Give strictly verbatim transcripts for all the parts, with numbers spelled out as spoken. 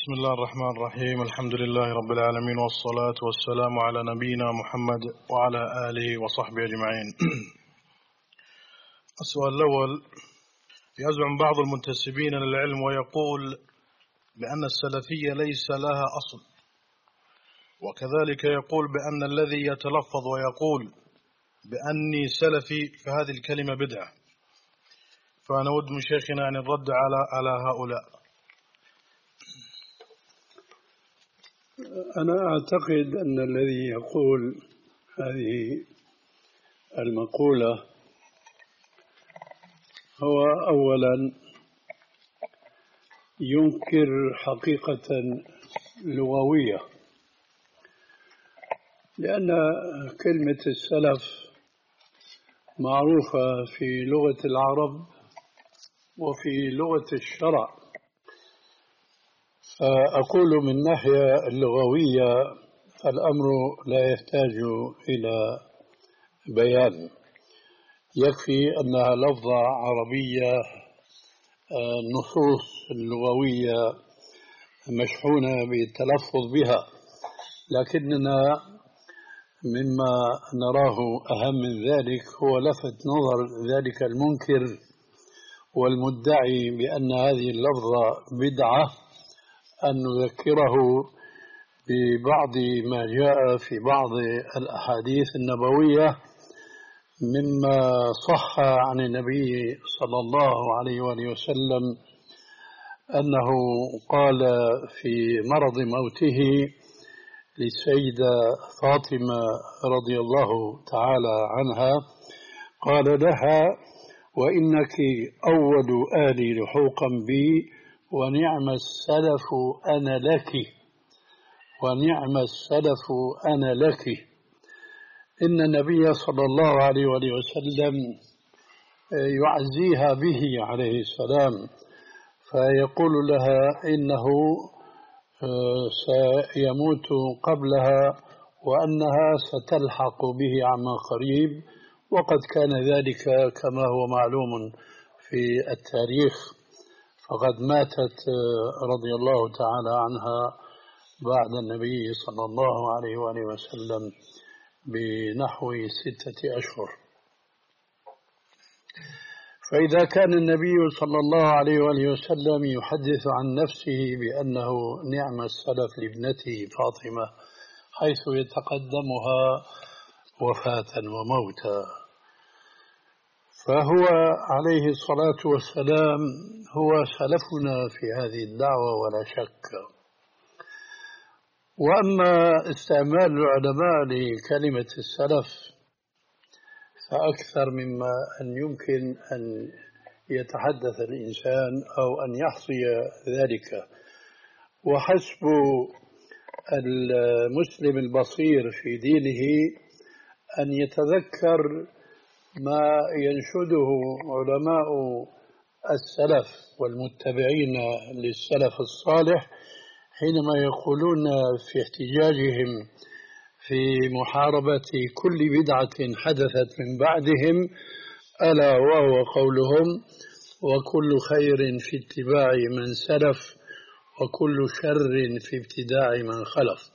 بسم الله الرحمن الرحيم. الحمد لله رب العالمين، والصلاة والسلام على نبينا محمد وعلى آله وصحبه أجمعين. السؤال الأول: يزعم بعض المنتسبين للعلم ويقول بأن السلفية ليس لها أصل، وكذلك يقول بأن الذي يتلفظ ويقول بأني سلفي فهذه الكلمة بدعة، فأنا أود من شيخنا أن الرد على على هؤلاء. أنا أعتقد أن الذي يقول هذه المقولة هو أولا ينكر حقيقة لغوية، لأن كلمة السلف معروفة في لغة العرب وفي لغة الشرع. فأقول من ناحية اللغوية الأمر لا يحتاج إلى بيان، يكفي أنها لفظة عربية، النصوص اللغوية مشحونة بالتلفظ بها، لكننا مما نراه أهم من ذلك هو لفت نظر ذلك المنكر والمدعي بأن هذه اللفظة بدعة أن نذكره ببعض ما جاء في بعض الأحاديث النبوية مما صح عن النبي صلى الله عليه وآله وسلم أنه قال في مرض موته للسيدة فاطمة رضي الله تعالى عنها، قال لها: وإنك أول آلي لحوقا بي، ونعم السلف أنا لك، ونعم السلف أنا لك. إن النبي صلى الله عليه وسلم يعزيها به عليه السلام، فيقول لها إنه سيموت قبلها وأنها ستلحق به عما قريب، وقد كان ذلك كما هو معلوم في التاريخ، فقد ماتت رضي الله تعالى عنها بعد النبي صلى الله عليه وآله وسلم بنحو ستة أشهر. فإذا كان النبي صلى الله عليه وآله وسلم يحدث عن نفسه بأنه نعم السلف لابنته فاطمة حيث يتقدمها وفاة وموتا، فهو عليه الصلاة والسلام هو سلفنا في هذه الدعوة ولا شك. وأما استعمال العلماء لكلمة السلف فأكثر مما أن يمكن أن يتحدث الإنسان أو أن يحصي ذلك، وحسب المسلم البصير في دينه أن يتذكر ما ينشده علماء السلف والمتبعين للسلف الصالح حينما يقولون في احتجاجهم في محاربة كل بدعة حدثت من بعدهم، ألا وهو قولهم: وكل خير في اتباع من سلف، وكل شر في ابتداع من خلف.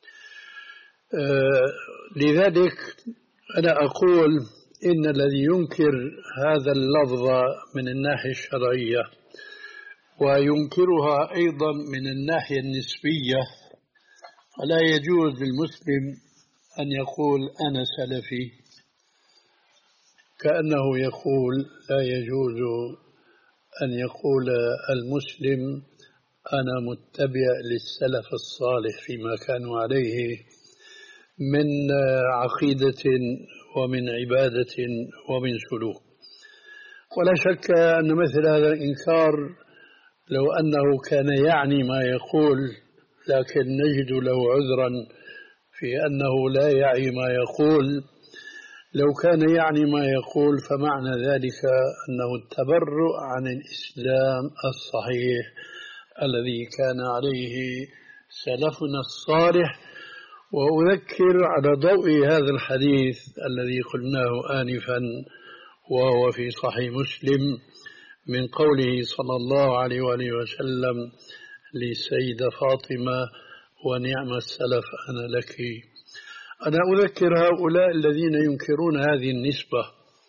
آه لذلك أنا أقول إن الذي ينكر هذا اللفظ من الناحية الشرعية وينكرها أيضا من الناحية النسبية، فلا يجوز للمسلم أن يقول أنا سلفي، كأنه يقول لا يجوز أن يقول المسلم أنا متبع للسلف الصالح فيما كانوا عليه من عقيدة ومن عبادة ومن سلوك. ولا شك أن مثل هذا الإنكار لو أنه كان يعني ما يقول، لكن نجد له عذرا في أنه لا يعي ما يقول. لو كان يعني ما يقول فمعنى ذلك أنه التبرؤ عن الإسلام الصحيح الذي كان عليه سلفنا الصالح. وأذكر على ضوء هذا الحديث الذي قلناه آنفا وهو في صحيح مسلم من قوله صلى الله عليه وآله وسلم: للسيدة فاطمة: ونعم السلف أنا لك. أنا أذكر هؤلاء الذين ينكرون هذه النسبة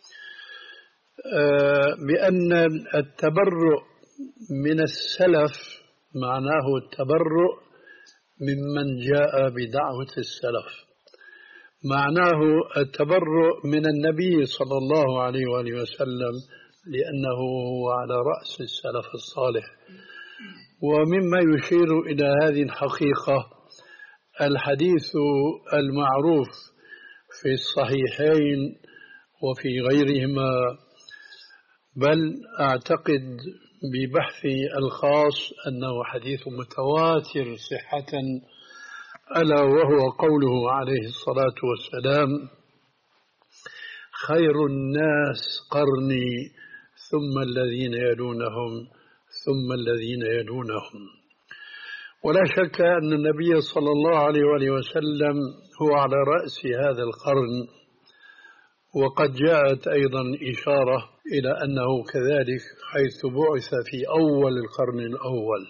بأن التبرؤ من السلف معناه التبرؤ ممن جاء بدعوة السلف، معناه التبرؤ من النبي صلى الله عليه وآله وسلم لأنه هو على رأس السلف الصالح. ومما يشير إلى هذه الحقيقة الحديث المعروف في الصحيحين وفي غيرهما، بل أعتقد ببحثي الخاص أنه حديث متواتر صحة، ألا وهو قوله عليه الصلاة والسلام: خير الناس قرني ثم الذين يلونهم ثم الذين يلونهم. ولا شك أن النبي صلى الله عليه وآله وسلم هو على رأس هذا القرن، وقد جاءت أيضا إشارة إلى أنه كذلك حيث بعث في أول القرن الأول.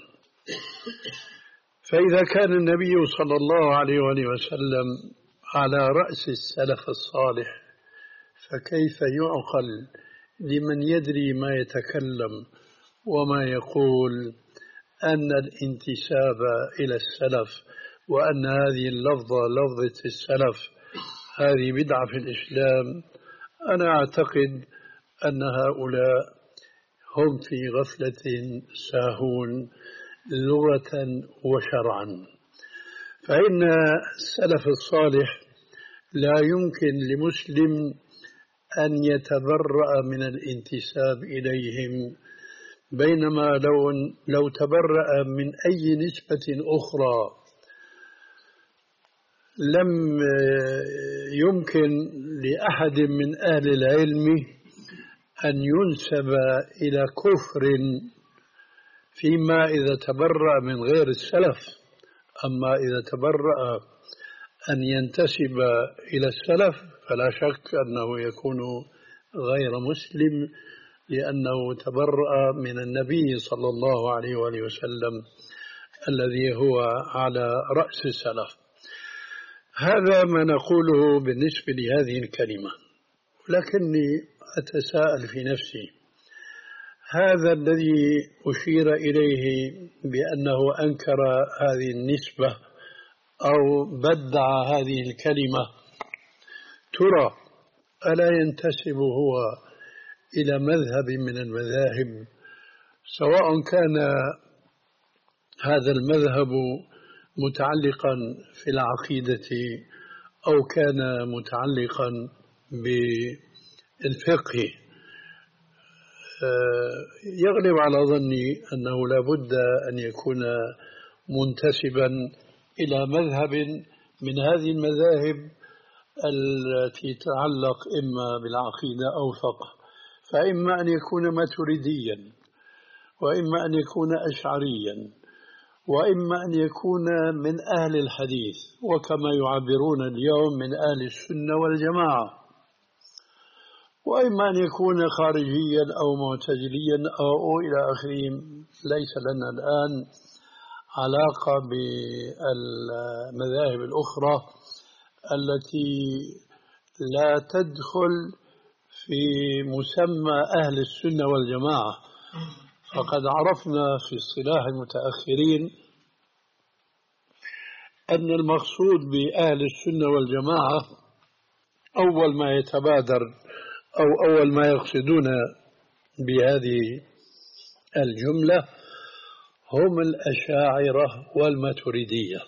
فإذا كان النبي صلى الله عليه وآله وسلم على رأس السلف الصالح، فكيف يعقل لمن يدري ما يتكلم وما يقول أن الانتساب إلى السلف وأن هذه اللفظة لفظة السلف هذه بدعة في الإسلام؟ أنا أعتقد أن هؤلاء هم في غفلة ساهون لغة وشرعا. فإن السلف الصالح لا يمكن لمسلم أن يتبرأ من الانتساب إليهم، بينما لو لو تبرأ من أي نسبة أخرى لم يمكن لأحد من أهل العلم أن ينسب إلى كفر فيما إذا تبرأ من غير السلف. أما إذا تبرأ أن ينتسب إلى السلف فلا شك أنه يكون غير مسلم، لأنه تبرأ من النبي صلى الله عليه وآله وسلم الذي هو على رأس السلف. هذا ما نقوله بالنسبة لهذه الكلمة. لكني أتساءل في نفسي: هذا الذي أشير إليه بأنه أنكر هذه النسبة أو بدع هذه الكلمة، ترى ألا ينتسب هو إلى مذهب من المذاهب، سواء كان هذا المذهب متعلقا في العقيدة أو كان متعلقا بالفقه؟ يغلب على ظني أنه لا بد أن يكون منتسبا إلى مذهب من هذه المذاهب التي تتعلق إما بالعقيدة أو فقه، فإما أن يكون ماتريديا، وإما أن يكون أشعريا، وإما أن يكون من أهل الحديث، وكما يعبرون اليوم من أهل السنة والجماعة، وإما أن يكون خارجيا أو معتزليا أو إلى آخره. ليس لنا الآن علاقة بالمذاهب الأخرى التي لا تدخل في مسمى أهل السنة والجماعة. فقد عرفنا في اصطلاح المتأخرين أن المقصود بأهل السنة والجماعة أول ما يتبادر أو أول ما يقصدون بهذه الجملة هم الأشاعرة والماتريدية،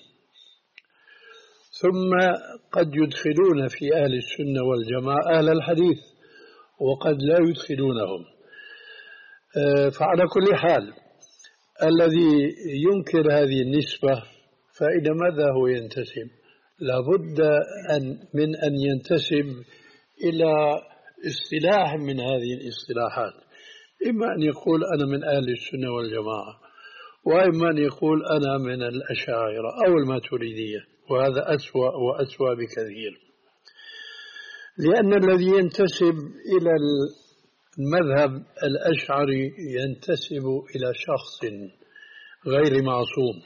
ثم قد يدخلون في أهل السنة والجماعة أهل الحديث، وقد لا يدخلونهم. فعلى كل حال الذي ينكر هذه النسبة فإلى ماذا هو ينتسب؟ لابد أن من أن ينتسب إلى اصطلاح من هذه الاصطلاحات، إما أن يقول أنا من أهل السنة والجماعة، وإما أن يقول أنا من الأشاعرة أو الماتريدية، وهذا أسوأ وأسوأ بكثير. لأن الذي ينتسب إلى المذهب الأشعري ينتسب إلى شخص غير معصوم.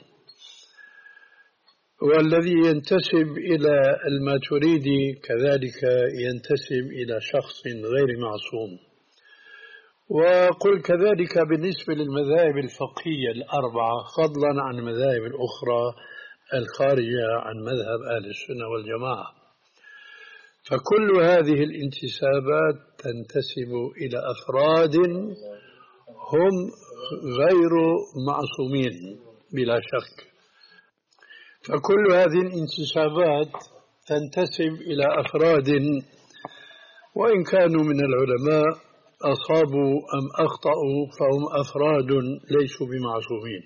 والذي ينتسب إلى الماتريدي كذلك ينتسب إلى شخص غير معصوم. وقل كذلك بالنسبة للمذاهب الفقهية الأربعة فضلا عن المذاهب الأخرى الخارجة عن مذهب أهل السنة والجماعة، فكل هذه الانتسابات تنتسب إلى أفراد هم غير معصومين بلا شك. فكل هذه الانتسابات تنتسب إلى أفراد وإن كانوا من العلماء أصابوا أم أخطأوا فهم أفراد ليسوا بمعصومين.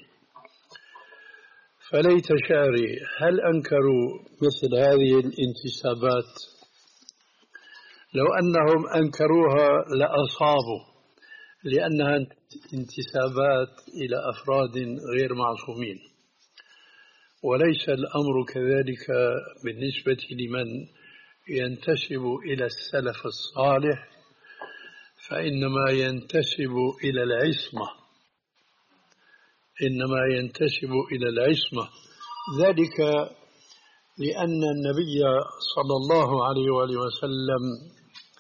فليت شعري هل أنكروا مثل هذه الانتسابات؟ لو أنهم أنكروها لأصابوا، لأنها انتسابات إلى أفراد غير معصومين. وليس الأمر كذلك بالنسبة لمن ينتسب إلى السلف الصالح، فإنما ينتسب إلى العصمة، إنما ينتسب إلى العصمة، ذلك لأن النبي صلى الله عليه وآله وسلم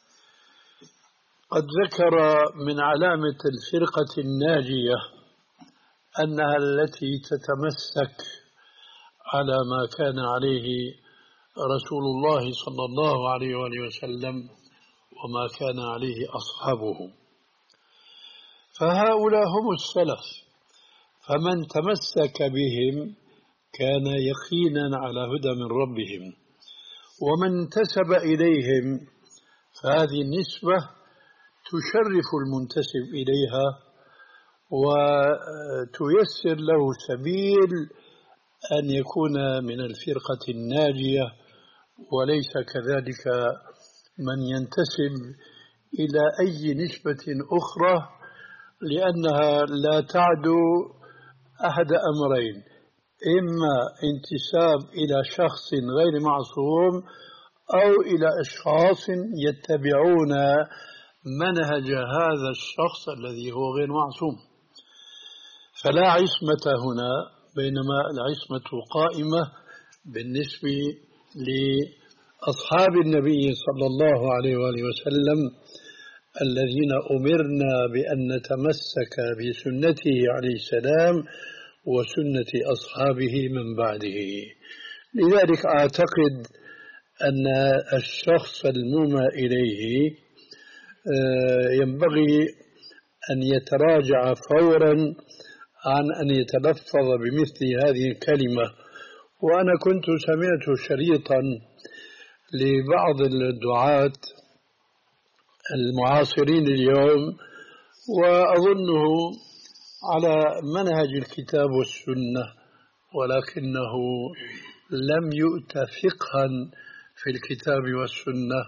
قد ذكر من علامة الفرقة الناجية أنها التي تتمسك على ما كان عليه رسول الله صلى الله عليه وآله وسلم وما كان عليه أصحابه. فهؤلاء هم السلف، فمن تمسك بهم كان يقينا على هدى من ربهم، ومن انتسب إليهم فهذه النسبة تشرف المنتسب إليها وتيسر له سبيل أن يكون من الفرقة الناجية، وليس كذلك من ينتسب إلى أي نسبة أخرى، لأنها لا تعدو أحد أمرين: إما انتساب إلى شخص غير معصوم أو إلى أشخاص يتبعون منهج هذا الشخص الذي هو غير معصوم. فلا عصمة هنا، بينما العصمة قائمة بالنسبة لأصحاب النبي صلى الله عليه وآله وسلم الذين أمرنا بأن نتمسك بسنته عليه السلام وسنة أصحابه من بعده. لذلك أعتقد أن الشخص المومى إليه ينبغي أن يتراجع فورا عن أن يتلفظ بمثل هذه الكلمة. وأنا كنت سمعت شريطا لبعض الدعاة المعاصرين اليوم وأظنه على منهج الكتاب والسنة، ولكنه لم يؤت فقها في الكتاب والسنة.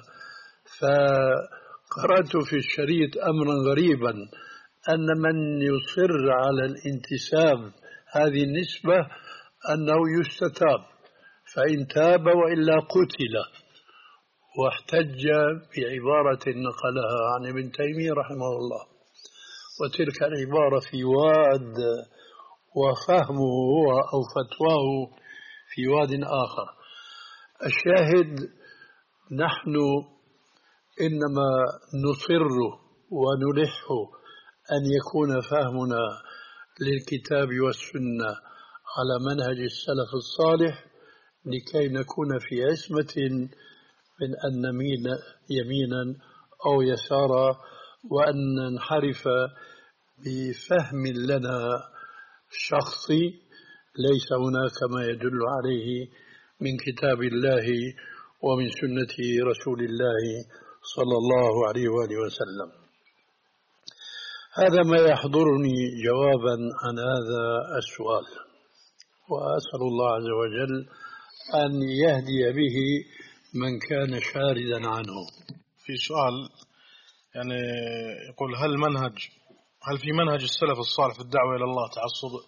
فقرأت في الشريط أمرا غريبا، أن من يصر على الانتساب هذه النسبة أنه يستتاب، فإن تاب وإلا قتل، واحتج بعبارة نقلها عن ابن تيمية رحمه الله، وتلك العبارة في واد وفهمه هو أو فتواه في واد آخر. الشاهد نحن إنما نصر ونلح أن يكون فهمنا للكتاب والسنة على منهج السلف الصالح لكي نكون في عصمة من أن نميل يمينا أو يسارا، وأن ننحرف بفهم لنا شخصي ليس هناك ما يدل عليه من كتاب الله ومن سنة رسول الله صلى الله عليه وآله وسلم. هذا ما يحضرني جوابا عن هذا السؤال، وأسأل الله عز وجل أن يهدي به من كان شاردا عنه. في سؤال يعني يقول: هل منهج هل في منهج السلف الصالح في الدعوة إلى الله تعصب؟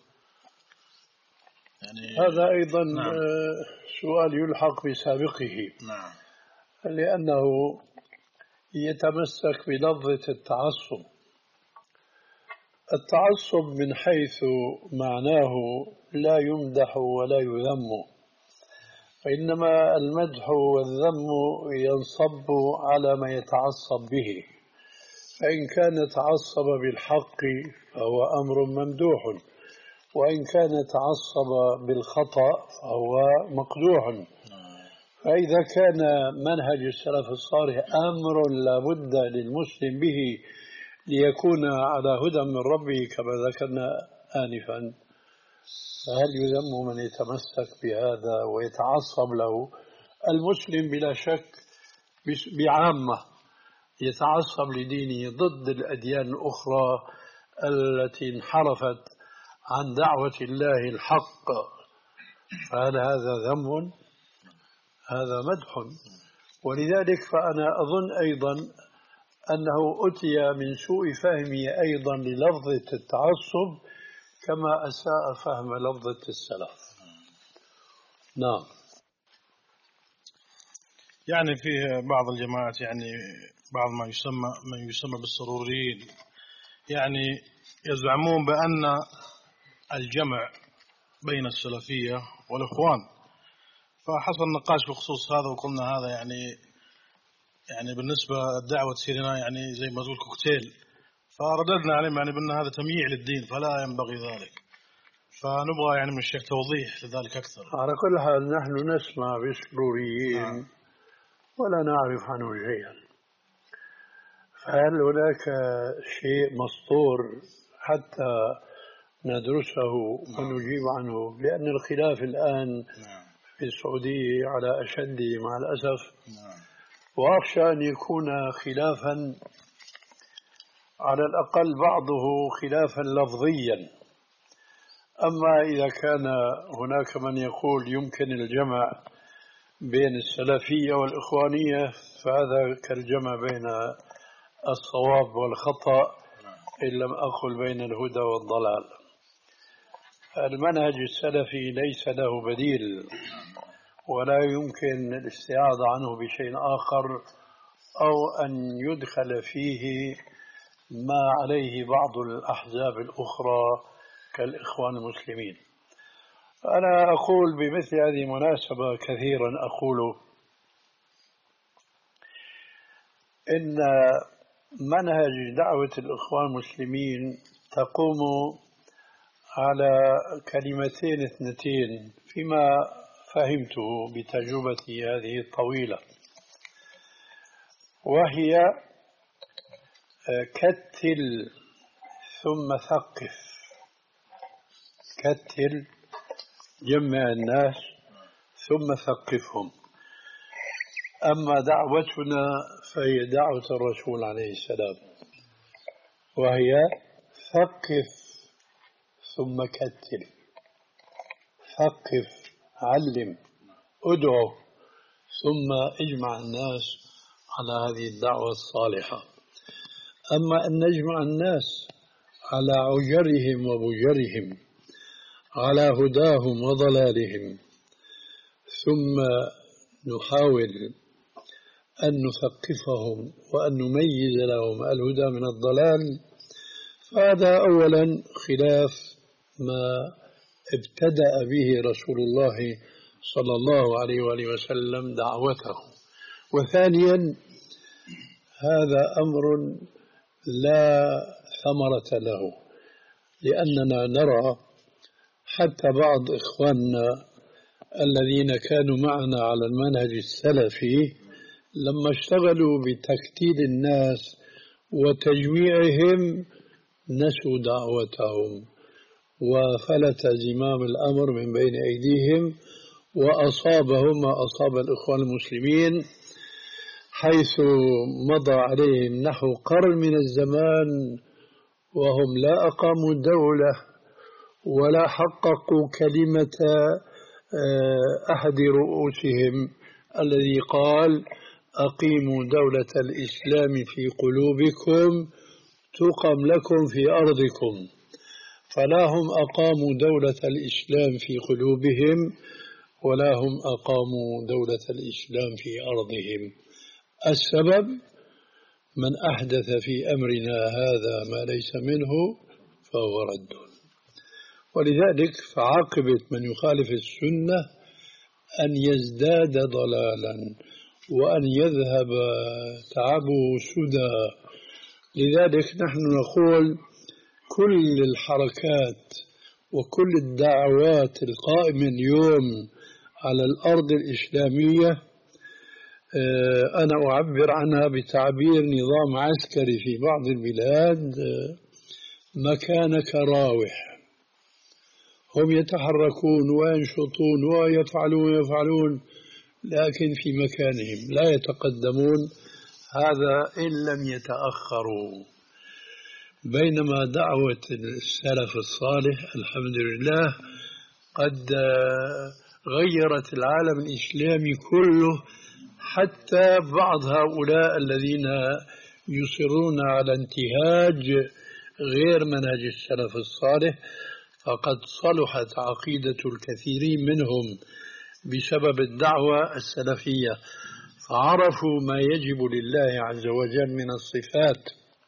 يعني هذا أيضا نعم. سؤال يلحق بسابقه. نعم. لأنه يتمسك بلفظة التعصب. التعصب من حيث معناه لا يمدح ولا يذم، وإنما المدح والذم ينصب على ما يتعصب به. فإن كان تعصب بالحق فهو أمر ممدوح، وإن كان تعصب بالخطأ فهو مقدوح. فإذا كان منهج السلف الصالح أمر لا بد للمسلم به ليكون على هدى من ربه كما ذكرنا آنفا، فهل يذم من يتمسك بهذا ويتعصب له؟ المسلم بلا شك بعامة يتعصب لدينه ضد الأديان الأخرى التي انحرفت عن دعوة الله الحق، فهل هذا ذم؟ هذا مدح. ولذلك فأنا أظن أيضا أنه أتي من سوء فهمه أيضا للفظة التعصب كما أساء فهم لفظة السلف. نعم. يعني فيه بعض الجماعات، يعني بعض ما يسمى من يسمى بالسروريين، يعني يزعمون بأن الجمع بين السلفية والإخوان. فحصل نقاش بخصوص هذا وقلنا هذا يعني يعني بالنسبة للدعوة سيرنا يعني زي ما تقول كوكتيل، فرددنا عليهم يعني بأن هذا تمييع للدين فلا ينبغي ذلك. فنبغى يعني من الشيخ توضيح لذلك أكثر. على كل حال نحن نسمع بالسروريين آه. ولا نعرف عنه شيئا. فهل هناك شيء مسطور حتى ندرسه ونجيب عنه؟ لأن الخلاف الآن في السعودية على أشد مع الأسف، وأخشى أن يكون خلافا على الأقل بعضه خلافا لفظيا. أما إذا كان هناك من يقول يمكن الجمع بين السلفية والإخوانية فهذا كالجمع بين الصواب والخطأ إن لم أقل بين الهدى والضلال. المنهج السلفي ليس له بديل ولا يمكن الاستعاضة عنه بشيء آخر أو أن يدخل فيه ما عليه بعض الأحزاب الأخرى كالإخوان المسلمين. أنا أقول بمثل هذه المناسبة كثيرا أقول إن منهج دعوة الإخوان المسلمين تقوم على كلمتين اثنتين فيما فهمته بتجربتي هذه الطويلة، وهي كتل ثم ثقف. كتل جمع الناس ثم ثقفهم. أما دعوتنا فهي دعوة الرسول عليه السلام، وهي ثقف ثم كتل. ثقف علم ادعو ثم اجمع الناس على هذه الدعوة الصالحة. أما أن نجمع الناس على عجرهم وبجرهم على هداهم وضلالهم ثم نحاول أن نثقفهم وأن نميز لهم الهدى من الضلال، فهذا أولا خلاف ما ابتدأ به رسول الله صلى الله عليه وآله وسلم دعوته. وثانيا هذا أمر لا ثمرة له، لأننا نرى حتى بعض إخواننا الذين كانوا معنا على المنهج السلفي لما اشتغلوا بتكتيل الناس وتجميعهم نسوا دعوتهم وفلت زمام الأمر من بين أيديهم وأصابهم ما أصاب الإخوان المسلمين، حيث مضى عليهم نحو قرن من الزمان وهم لا أقاموا دولة ولا حققوا كلمة أحد رؤوسهم الذي قال أقيموا دولة الإسلام في قلوبكم تقم لكم في أرضكم. فلا هم أقاموا دولة الإسلام في قلوبهم ولا هم أقاموا دولة الإسلام في أرضهم. السبب من أحدث في أمرنا هذا ما ليس منه فهو رد. ولذلك فعاقبة من يخالف السنة أن يزداد ضلالا وأن يذهب تعبه سدى. لذلك نحن نقول كل الحركات وكل الدعوات القائمة اليوم على الأرض الإسلامية أنا أعبر عنها بتعبير نظام عسكري في بعض البلاد مكان كراوح، هم يتحركون وينشطون ويفعلون ويفعلون لكن في مكانهم لا يتقدمون، هذا إن لم يتأخروا. بينما دعوة السلف الصالح الحمد لله قد غيرت العالم الإسلامي كله، حتى بعض هؤلاء الذين يصرون على انتهاج غير منهج السلف الصالح فقد صلحت عقيدة الكثيرين منهم بسبب الدعوة السلفية، فعرفوا ما يجب لله عز وجل من الصفات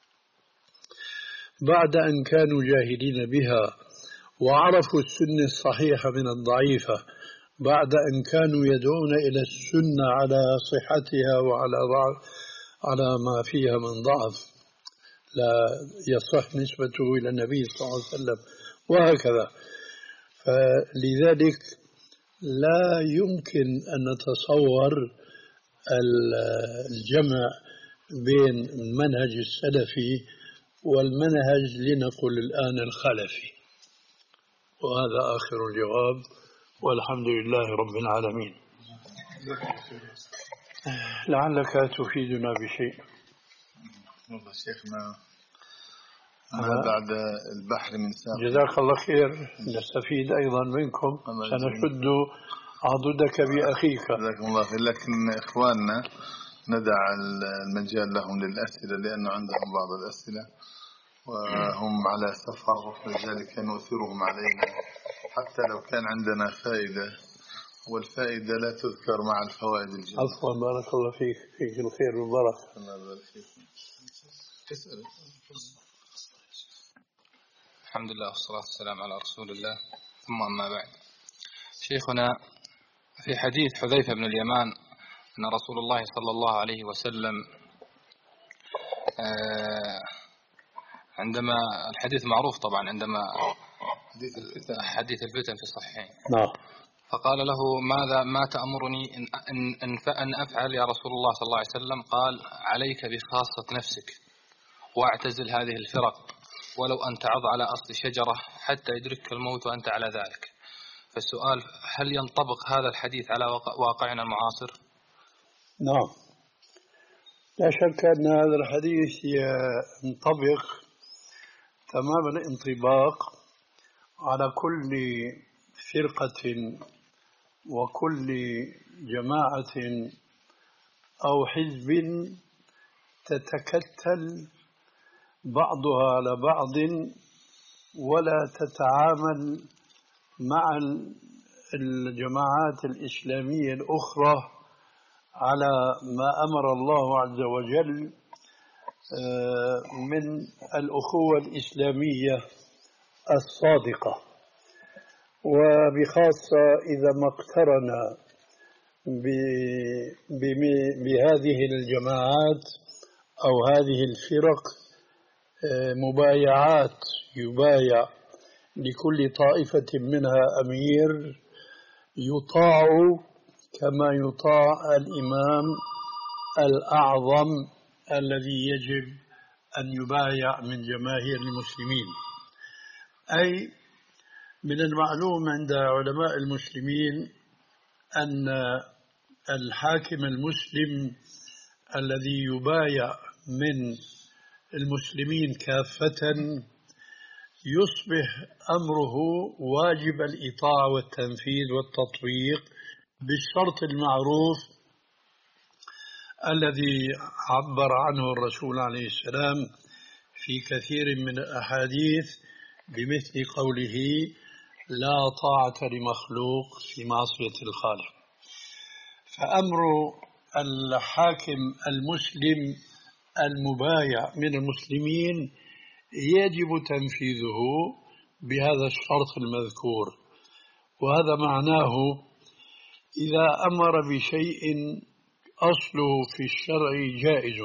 بعد أن كانوا جاهلين بها، وعرفوا السنة الصحيحة من الضعيفة بعد أن كانوا يدعون إلى السنة على صحتها وعلى ضعف على ما فيها من ضعف لا يصح نسبته إلى النبي صلى الله عليه وسلم وهكذا. فلذلك لا يمكن أن نتصور الجمع بين المنهج السلفي والمنهج لنقل الآن الخلفي. وهذا آخر الجواب، والحمد لله رب العالمين. لعلك تفيدنا بشيء. والله شيخنا أنا بعد البحر من ساق. جزاك الله خير، نستفيد أيضا منكم، سنشد عضدك بأخيك. جزاكم الله خير. لكن إخواننا ندع المجال لهم للأسئلة لأنه عندهم بعض الأسئلة وهم على سفر، ولذلك نؤثرهم علينا حتى لو كان عندنا فائدة، والفائدة لا تذكر مع الفوائد الجميلة. عفوا، بارك الله فيك، فيك الخير والبركة. الله يبارك فيك. اسأل. الحمد لله والصلاة والسلام على رسول الله، ثم أما بعد. شيخنا، في حديث حذيفة بن اليمان أن رسول الله صلى الله عليه وسلم عندما الحديث معروف طبعا عندما حديث الفتن في الصحيحين، نعم، فقال له ماذا ما تأمرني إن, إن, أن أفعل يا رسول الله صلى الله عليه وسلم؟ قال عليك بخاصة نفسك واعتزل هذه الفرق ولو أن تعض على أصل شجرة حتى يدركك الموت وأنت على ذلك. فالسؤال، هل ينطبق هذا الحديث على واقعنا المعاصر؟ نعم، لا شك أن هذا الحديث ينطبق تمام الانطباق على كل فرقة وكل جماعة أو حزب تتكتل بعضها على بعض ولا تتعامل مع الجماعات الإسلامية الأخرى على ما أمر الله عز وجل من الأخوة الإسلامية الصادقة، وبخاصة إذا ما اقترن بهذه الجماعات أو هذه الفرق مبايعات يبايع لكل طائفة منها أمير يطاع كما يطاع الإمام الأعظم الذي يجب أن يبايع من جماهير المسلمين. أي من المعلوم عند علماء المسلمين أن الحاكم المسلم الذي يبايع من المسلمين كافة يصبح أمره واجب الإطاعة والتنفيذ والتطبيق بالشرط المعروف الذي عبر عنه الرسول عليه السلام في كثير من الأحاديث بمثل قوله لا طاعة لمخلوق في معصية الخالق. فأمر الحاكم المسلم المبايع من المسلمين يجب تنفيذه بهذا الشرط المذكور. وهذا معناه إذا أمر بشيء أصله في الشرع جائز،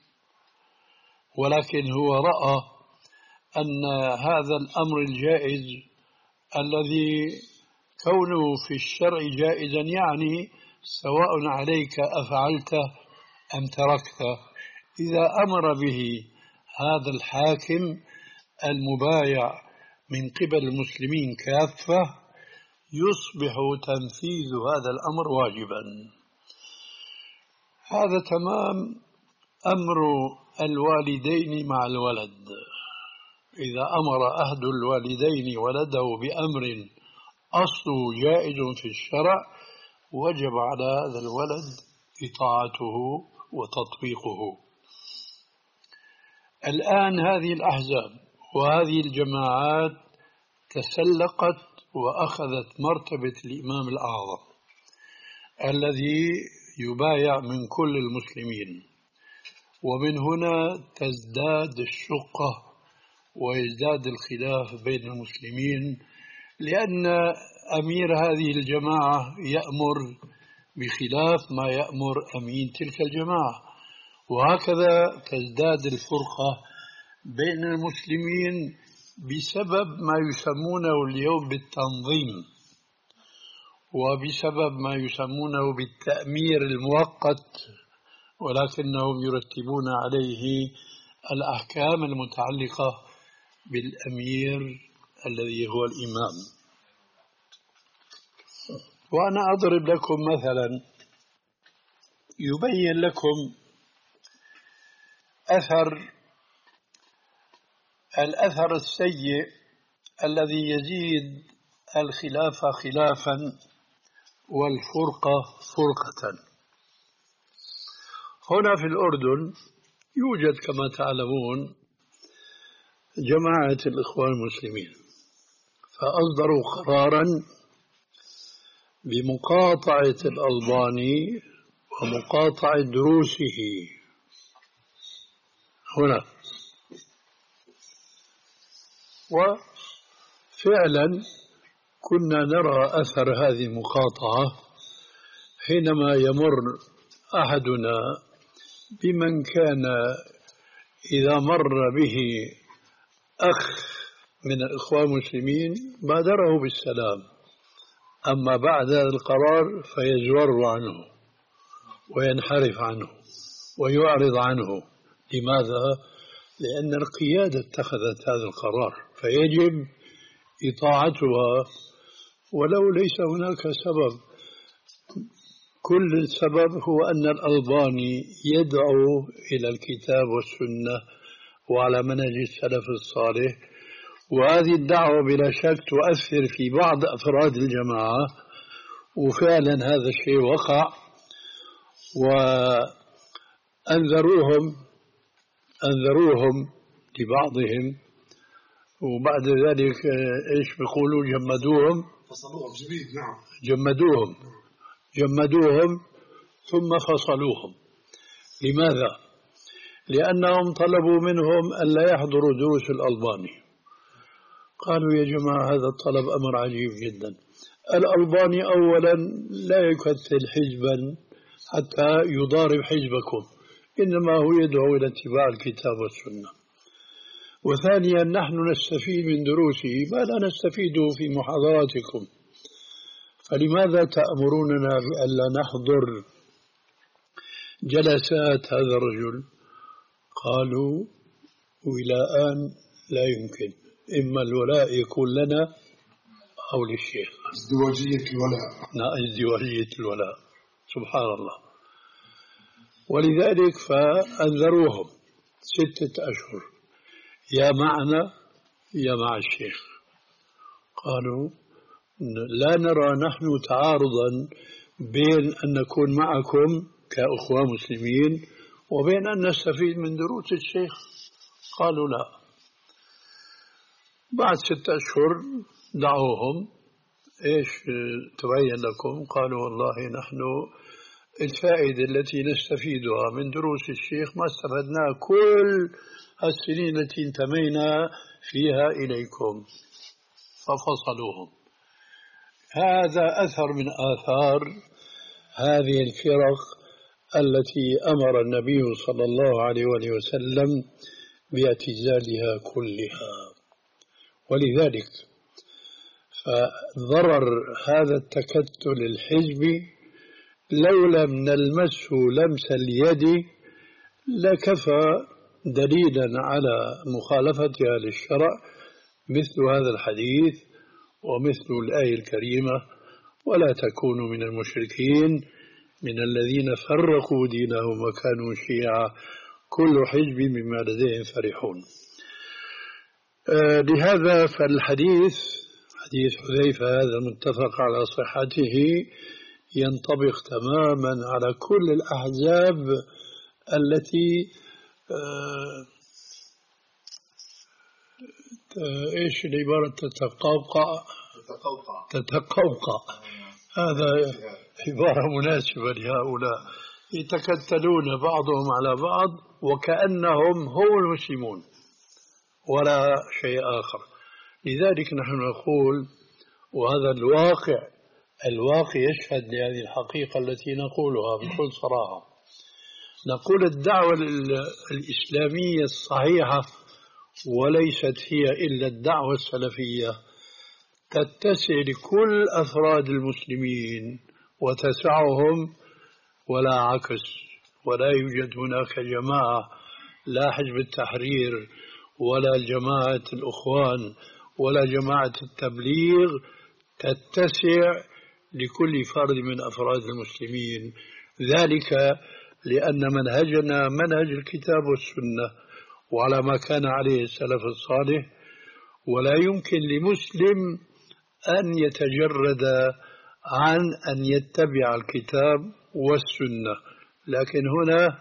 ولكن هو رأى أن هذا الأمر الجائز الذي كونه في الشرع جائزا يعني سواء عليك أفعلته أم تركته، إذا أمر به هذا الحاكم المبايع من قبل المسلمين كافة يصبح تنفيذ هذا الأمر واجبا. هذا تمام أمر الوالدين مع الولد. إذا أمر أحد الوالدين ولده بأمر أصله جائز في الشرع وجب على هذا الولد إطاعته وتطبيقه. الآن هذه الأحزاب وهذه الجماعات تسلقت وأخذت مرتبة الإمام الأعظم الذي يبايع من كل المسلمين، ومن هنا تزداد الشقة ويزداد الخلاف بين المسلمين، لأن أمير هذه الجماعة يأمر بخلاف ما يأمر أمين تلك الجماعة، وهكذا تزداد الفرقة بين المسلمين بسبب ما يسمونه اليوم بالتنظيم، وبسبب ما يسمونه بالتأمير المؤقت، ولكنهم يرتبون عليه الأحكام المتعلقة بالأمير الذي هو الإمام. وأنا أضرب لكم مثلا يبين لكم أثر الأثر السيء الذي يزيد الخلاف خلافا والفرقة فرقة. هنا في الأردن يوجد كما تعلمون جماعة الإخوان المسلمين، فأصدروا قرارا بمقاطعة الألباني ومقاطعة دروسه هنا. وفعلا كنا نرى أثر هذه المقاطعة حينما يمر أحدنا بمن كان إذا مر به أخ من الإخوان المسلمين بادره بالسلام، أما بعد هذا القرار فيزور عنه وينحرف عنه ويعرض عنه. لماذا؟ لأن القيادة اتخذت هذا القرار فيجب إطاعتها ولو ليس هناك سبب. كل السبب هو أن الألباني يدعو إلى الكتاب والسنة وعلى منهج السلف الصالح، وهذه الدعوة بلا شك تؤثر في بعض أفراد الجماعة، وفعلا هذا الشيء وقع. وأنذروهم أنذروهم لبعضهم، وبعد ذلك إيش بيقولوا جمدوهم فصلوهم جميل. نعم جمدوهم جمدوهم ثم فصلوهم. لماذا؟ لأنهم طلبوا منهم ألا يحضروا دروس الألباني. قالوا يا جماعة هذا الطلب أمر عجيب جدا. الألباني أولا لا يكتل حزبا حتى يضارب حزبكم، إنما هو يدعو إلى اتباع الكتاب والسنة. وثانيا نحن نستفيد من دروسه ما لا نستفيده في محاضراتكم، فلماذا تأمروننا بألا نحضر جلسات هذا الرجل؟ قالوا وإلى آن لا يمكن، إما الولاء يكون لنا أو للشيخ. ازدواجية الولاء. نعم ازدواجية الولاء، سبحان الله. ولذلك فأنذروهم ستة أشهر يا معنا يا مع الشيخ. قالوا لا نرى نحن تعارضا بين أن نكون معكم كأخوة مسلمين وبين أن نستفيد من دروس الشيخ. قالوا لا. بعد ستة أشهر دعوهم، إيش تبين لكم؟ قالوا والله نحن الفائدة التي نستفيدها من دروس الشيخ ما استفدناها كل السنين التي انتمينا فيها إليكم، ففصلوهم. هذا أثر من آثار هذه الفرق التي أمر النبي صلى الله عليه وسلم باعتزالها كلها. ولذلك فضرر هذا التكتل الحزبي لو لم نلمسه لمس اليد لكفى دليلا على مخالفتها للشرع مثل هذا الحديث ومثل الآية الكريمة: ولا تكونوا من المشركين من الذين فرقوا دينهم وكانوا شيعا كل حزب بما لديهم فرحون. آه لهذا فالحديث حديث حذيفة هذا المتفق على صحته ينطبق تماما على كل الأحزاب التي آه ايش العبارة تتقوقع تتقوقع هذا عبارة مناسبة لهؤلاء يتكتلون بعضهم على بعض وكأنهم هم المسلمون ولا شيء آخر. لذلك نحن نقول، وهذا الواقع الواقع يشهد لهذه الحقيقة التي نقولها بكل صراحة، نقول الدعوة الإسلامية الصحيحة وليست هي إلا الدعوة السلفية تتسع لكل أفراد المسلمين وتسعهم ولا عكس، ولا يوجد هناك جماعة لا حزب التحرير ولا جماعة الأخوان ولا جماعة التبليغ تتسع لكل فرد من أفراد المسلمين. ذلك لأن منهجنا منهج الكتاب والسنة وعلى ما كان عليه السلف الصالح، ولا يمكن لمسلم أن يتجرد عن أن يتبع الكتاب والسنة. لكن هنا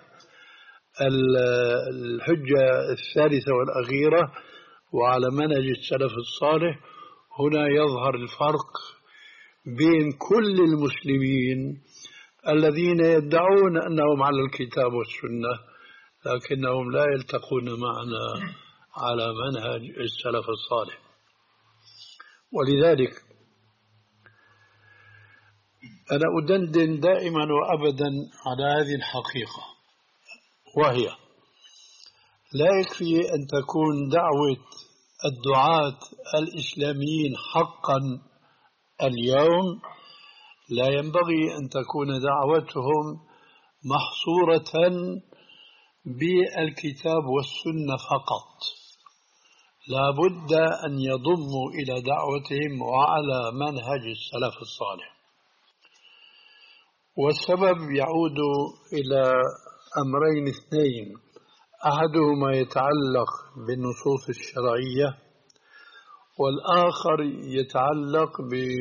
الحجة الثالثة والأخيرة وعلى منهج السلف الصالح، هنا يظهر الفرق بين كل المسلمين الذين يدعون أنهم على الكتاب والسنة لكنهم لا يلتقون معنا على منهج السلف الصالح. ولذلك أنا أدندن دائما وأبدا على هذه الحقيقة، وهي لا يكفي أن تكون دعوة الدعاة الإسلاميين حقا اليوم، لا ينبغي أن تكون دعوتهم محصورة بالكتاب والسنة فقط، لا بد أن يضموا إلى دعوتهم وعلى منهج السلف الصالح. والسبب يعود إلى أمرين اثنين: أحدهما يتعلق بالنصوص الشرعية، والآخر يتعلق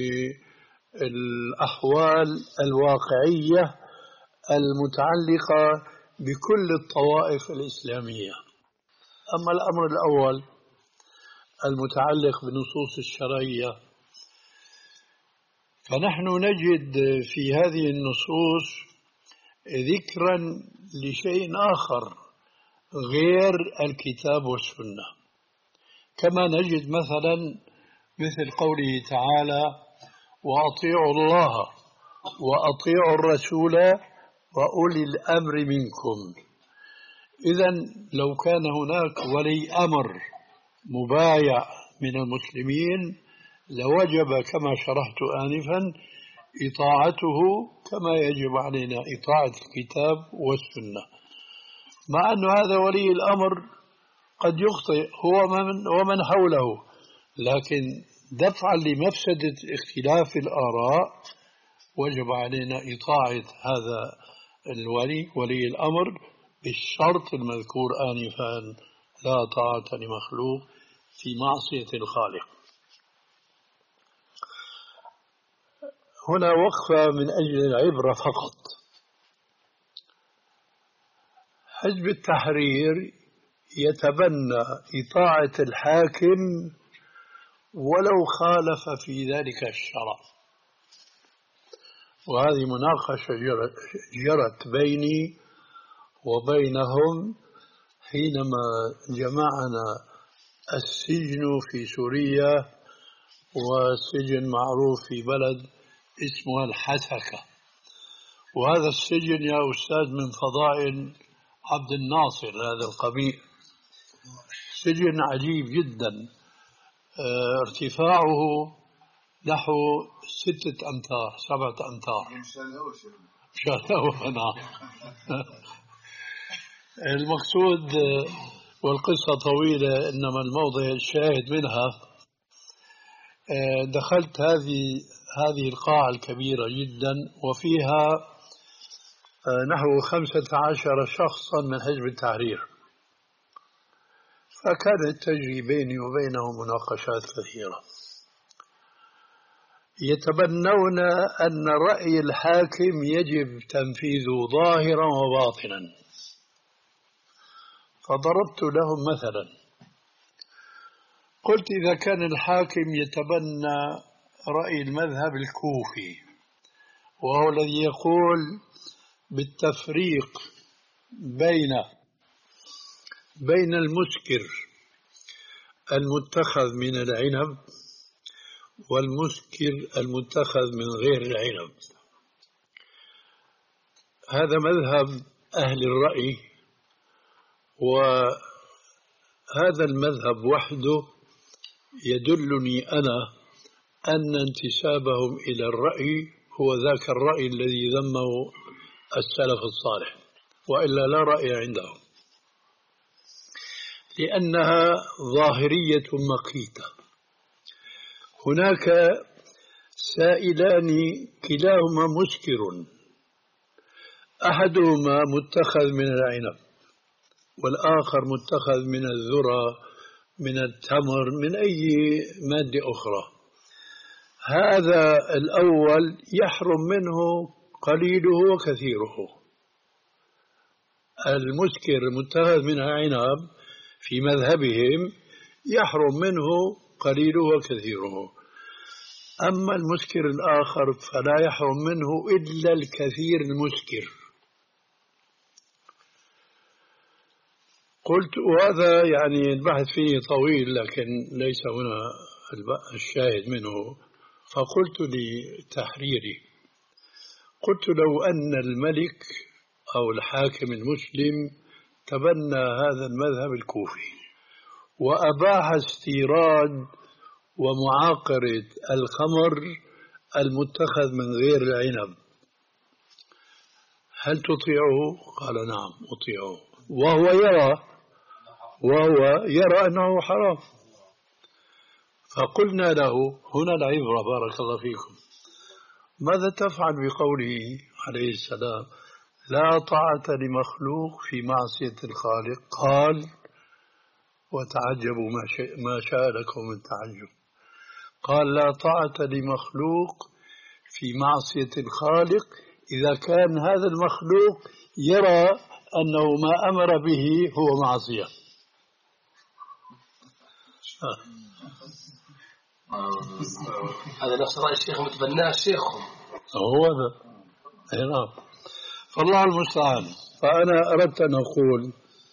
بالأحوال الواقعية المتعلقة بكل الطوائف الإسلامية. أما الأمر الأول المتعلق بالنصوص الشرعية، فنحن نجد في هذه النصوص ذكرا لشيء آخر غير الكتاب والسنة، كما نجد مثلا مثل قوله تعالى: وأطيعوا الله وأطيعوا الرسول وأولي الأمر منكم. إذن لو كان هناك ولي أمر مبايع من المسلمين لوجب كما شرحت آنفا إطاعته كما يجب علينا إطاعة الكتاب والسنة، مع أن هذا ولي الأمر قد يخطئ هو ومن حوله، لكن دفعا لمفسدة اختلاف الآراء وجب علينا إطاعة هذا الولي ولي الأمر بالشرط المذكور آنفا: لا طاعة لمخلوق في معصية الخالق. هنا وقفة من أجل العبرة فقط. حزب التحرير يتبنى إطاعة الحاكم ولو خالف في ذلك الشرع، وهذه مناقشة جرت بيني وبينهم حينما جمعنا السجن في سوريا وسجن معروف في بلد اسمه الحسكة، وهذا السجن يا أستاذ من فضائل عبد الناصر هذا القبيل، سجن عجيب جدا، اه ارتفاعه نحو ستة أمتار سبعة أمتار مشان نعم. المقصود والقصة طويلة إنما الموضع الشاهد منها دخلت هذه هذه القاعة الكبيرة جدا وفيها نحو خمسة عشر شخصا من حزب التحرير، فكانت تجري بيني وبينهم مناقشات كثيرة، يتبنون أن رأي الحاكم يجب تنفيذه ظاهرا وباطنا. فضربت لهم مثلا، قلت إذا كان الحاكم يتبنى رأي المذهب الكوفي وهو الذي يقول بالتفريق بين بين المسكر المتخذ من العنب والمسكر المتخذ من غير العنب، هذا مذهب أهل الرأي، وهذا المذهب وحده يدلني أنا أن انتسابهم إلى الرأي هو ذاك الرأي الذي ذمه السلف الصالح، وإلا لا رأي عندهم، لأنها ظاهرية مقيتة. هناك سائلان كلاهما مسكر، أحدهما متخذ من العنب والآخر متخذ من الذرة من التمر من أي مادة أخرى. هذا الأول يحرم منه قليله وكثيره، المسكر المتخذ من العنب في مذهبهم يحرم منه قليله وكثيره، أما المسكر الآخر فلا يحرم منه إلا الكثير المسكر. قلت وهذا يعني البحث فيه طويل لكن ليس هنا الشاهد منه، فقلت لتحريري، قلت لو أن الملك أو الحاكم المسلم تبنى هذا المذهب الكوفي وأباح استيراد ومعاقرة الخمر المتخذ من غير العنب، هل تطيعه؟ قال نعم أطيعه، وهو يرى وهو يرى أنه حرام. فقلنا له هنا العبرة بارك الله فيكم، ماذا تفعل بقوله عليه السلام لا طاعة لمخلوق في معصية الخالق؟ قال وتعجبوا ما شاء, ما شاء لكم من تعجب، قال لا طاعة لمخلوق في معصية الخالق إذا كان هذا المخلوق يرى أنه ما أمر به هو معصية. هذا نفس رأي الشيخ متبناه الشيخ هو هذا. نعم، فالله المستعان. فأنا أردت أن أقول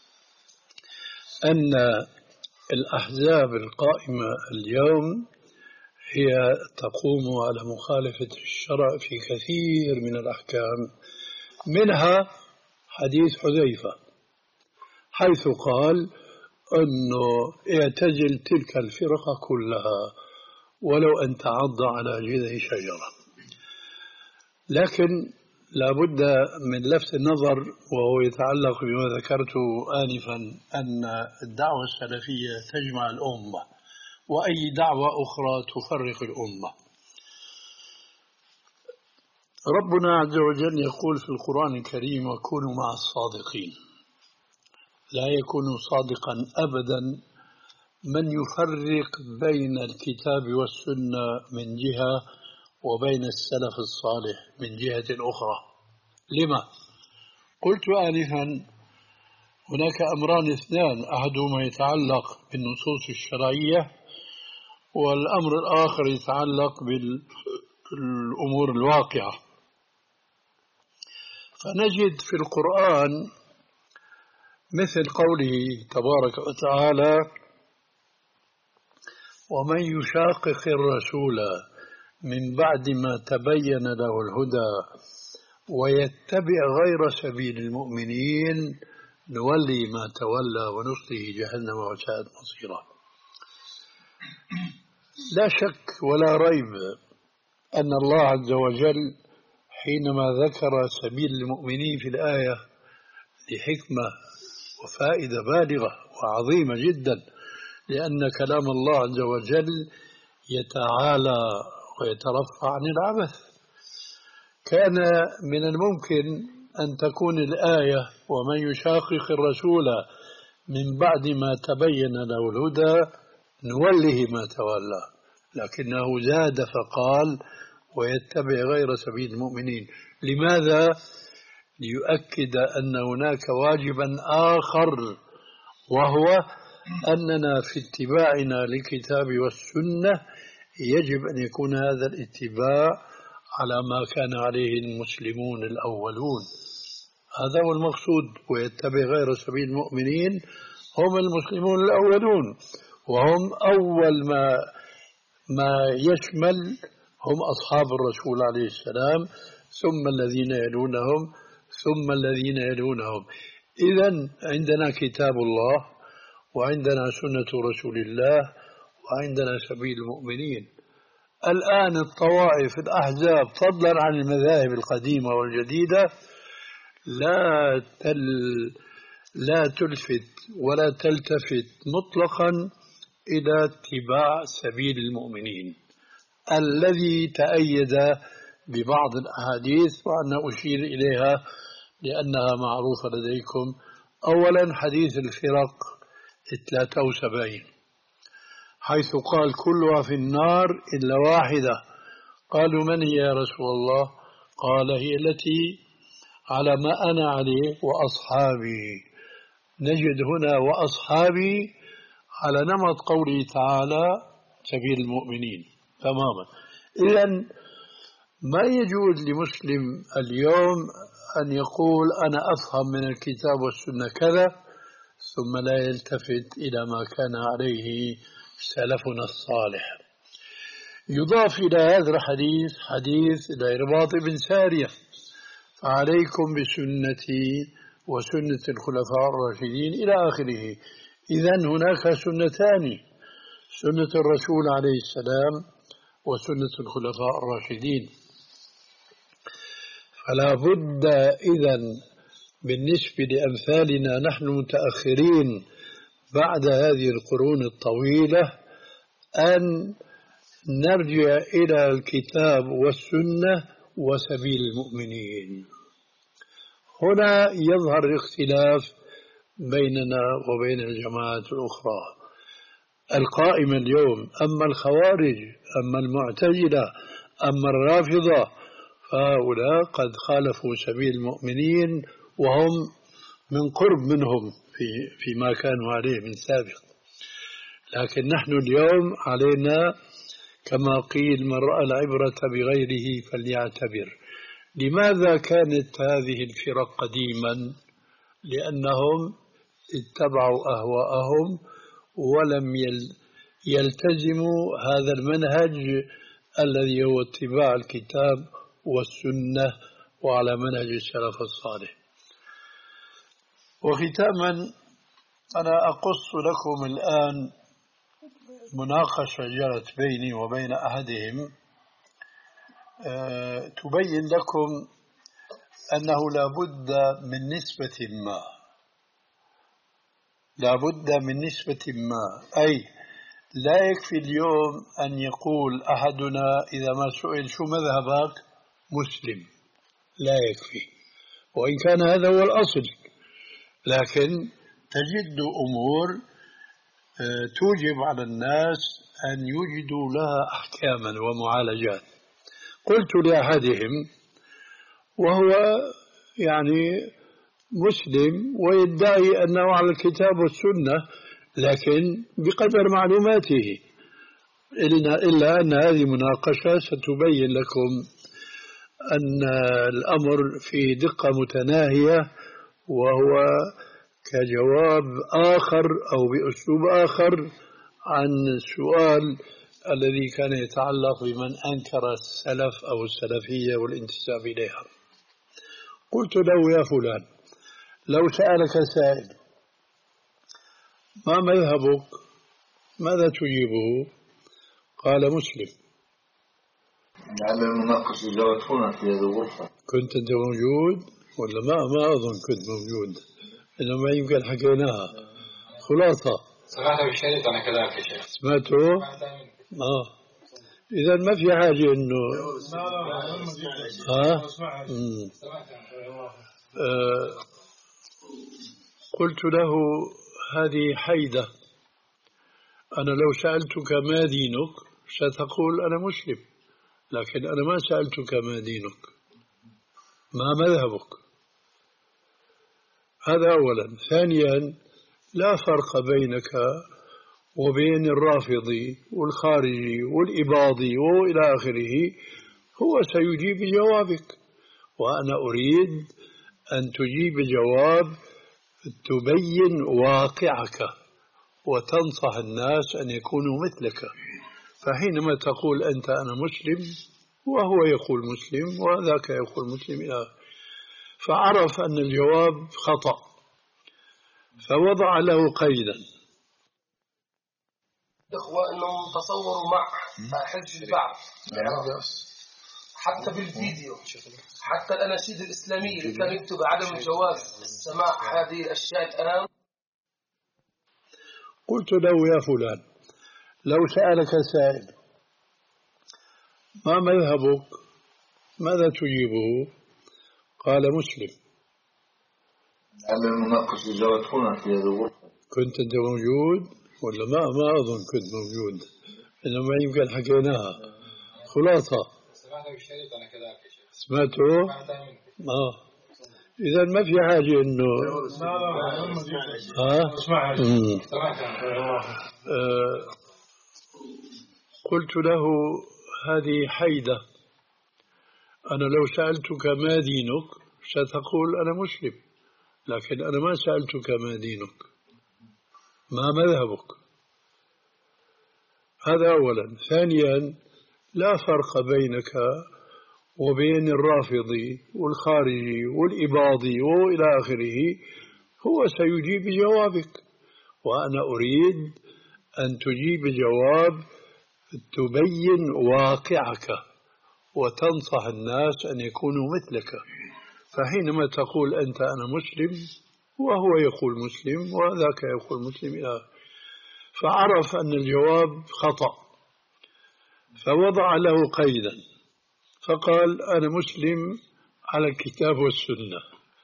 أن الأحزاب القائمة اليوم هي تقوم على مخالفة الشرع في كثير من الأحكام، منها حديث حذيفة حيث قال أنه اعتزل تلك الفرقة كلها ولو أن تعض على جذع شجرة. لكن لابد من لفت النظر وهو يتعلق بما ذكرته آنفا أن الدعوة السلفية تجمع الأمة وأي دعوة أخرى تفرق الأمة. ربنا عز وجل يقول في القرآن الكريم وكونوا مع الصادقين، لا يكون صادقا أبدا من يفرق بين الكتاب والسنة من جهة وبين السلف الصالح من جهة أخرى. لما؟ قلت آنفا هناك أمران اثنان، أحدهما يتعلق بالنصوص الشرعية والأمر الآخر يتعلق بالأمور الواقعة. فنجد في القرآن مثل قوله تبارك وتعالى: ومن يشاقق الرسول من بعد ما تبين له الهدى ويتبع غير سبيل المؤمنين نولي ما تولى ونصله جهنم وساءت مصيرا. لا شك ولا ريب أن الله عز وجل حينما ذكر سبيل المؤمنين في الآية لحكمة وفائدة بالغة وعظيمة جدا، لأن كلام الله عز وجل يتعالى ويترفع عن العبث. كان من الممكن أن تكون الآية ومن يشاقق الرسول من بعد ما تبين له الهدى نوله ما تولى، لكنه زاد فقال ويتبع غير سبيل المؤمنين. لماذا؟ ليؤكد أن هناك واجبا آخر، وهو أننا في اتباعنا للكتاب والسنة يجب أن يكون هذا الاتباع على ما كان عليه المسلمون الأولون. هذا هو المقصود. ويتبع غير سبيل المؤمنين هم المسلمون الأولون، وهم أول ما ما يشمل هم أصحاب الرسول عليه السلام، ثم الذين يلونهم ثم الذين يلونهم. إذن عندنا كتاب الله وعندنا سنة رسول الله وعندنا سبيل المؤمنين. الآن الطوائف الأحزاب فضلا عن المذاهب القديمة والجديدة لا تل لا تلفت ولا تلتفت مطلقا إلى اتباع سبيل المؤمنين الذي تأيد ببعض الأحاديث، وأنا أشير إليها لأنها معروفة لديكم. أولا حديث الفرق ثلاثة وسبعين، حيث قال كلها في النار إلا واحدة. قالوا من هي يا رسول الله؟ قال هي التي على ما أنا عليه وأصحابي. نجد هنا وأصحابي على نمط قوله تعالى سبيل المؤمنين تماما. إذن ما يجوز لمسلم اليوم أن يقول أنا أفهم من الكتاب والسنة كذا ثم لا يلتفت إلى ما كان عليه سلفنا الصالح. يضاف إلى هذا الحديث حديث العرباض بن سارية: فعليكم بسنتي وسنة الخلفاء الراشدين إلى آخره. إذن هناك سنتان: سنة الرسول عليه السلام وسنة الخلفاء الراشدين. فلا بد إذن بالنسبة لأمثالنا نحن متأخرين بعد هذه القرون الطويلة أن نرجع إلى الكتاب والسنة وسبيل المؤمنين. هنا يظهر الاختلاف بيننا وبين الجماعات الأخرى القائمة اليوم. أما الخوارج، أما المعتزلة، أما الرافضة، فهؤلاء قد خالفوا سبيل المؤمنين وهم من قرب منهم في فيما كانوا عليه من سابق. لكن نحن اليوم علينا كما قيل من رأى العبرة بغيره فليعتبر. لماذا كانت هذه الفرق قديما؟ لأنهم اتبعوا أهواءهم ولم يلتزموا هذا المنهج الذي هو اتباع الكتاب والسنة وعلى منهج السلف الصالح. وختاما أنا أقص لكم الآن مناقشة جرت بيني وبين أحدهم أه تبين لكم أنه لا بد من نسبة ما لا بد من نسبة ما أي لا يكفي اليوم أن يقول أحدنا إذا ما سئل شو مذهبك مسلم، لا يكفي، وإن كان هذا هو الأصل، لكن تجد أمور توجب على الناس أن يجدوا لها أحكاما ومعالجات. قلت لأحدهم وهو يعني مسلم ويدعي أنه على الكتاب والسنة لكن بقدر معلوماته، إلا أن هذه مناقشة ستبين لكم أن الأمر فيه دقة متناهية، وهو كجواب آخر أو بأسلوب آخر عن السؤال الذي كان يتعلق بمن أنكر السلف أو السلفية والانتساب إليها. قلت له: يا فلان، لو سألك سائل ما مذهبك ماذا تجيبه؟ قال: مسلم. لعل المناقشة جرت هنا في هذه الغرفة. كنت أنت موجود ولا ما؟ ما أظن كنت موجود، إنما يمكن حكيناها. خلاصة سمعت بالشريط أنا كذلك يا شيخ. سمعته؟ آه إذا ما في حاجة إنه ها؟ آه. قلت له: هذه حيدة، أنا لو سألتك ما دينك ستقول أنا مسلم، لكن أنا ما سألتك ما دينك، ما مذهبك. هذا أولا. ثانيا، لا فرق بينك وبين الرافضي والخارجي والإباضي وإلى آخره، هو سيجيب جوابك، وأنا أريد أن تجيب جواب تبين واقعك وتنصح الناس أن يكونوا مثلك. فحينما تقول أنت أنا مسلم وهو يقول مسلم وذاك يقول مسلم إلى، فعرف أن الجواب خطأ فوضع له قيدا. إخوة أنهم تصوروا مع حزب البعض حتى بالفيديو، حتى الأناشيد الإسلامية اللي كان يكتب عدم جواز سماع هذه الأشياء الآن. قلت له: يا فلان، لو سألك سائل ما مذهبك ماذا تجيبه؟ قال: مسلم. لعل المناقشة جرت هنا في هذه الغرفة. كنت أنت موجود ولا ما؟ ما أظن كنت موجود، إنما يمكن حكيناها. خلاصة سمعت بالشريط أنا كذلك يا شيخ. سمعته؟ آه إذا ما في حاجة إنه ها؟ آه. قلت له: هذه حيدة، أنا لو سألتك ما دينك ستقول أنا مسلم، لكن أنا ما سألتك ما دينك، ما مذهبك. هذا أولا. ثانيا، لا فرق بينك وبين الرافضي والخارجي والإباضي وإلى آخره، هو سيجيب جوابك، وأنا أريد أن تجيب جواب تبين واقعك وتنصح الناس أن يكونوا مثلك. فحينما تقول أنت أنا مسلم وهو يقول مسلم وذاك يقول مسلم إلى، فعرف أن الجواب خطأ فوضع له قيدا فقال: أنا مسلم على الكتاب والسنة.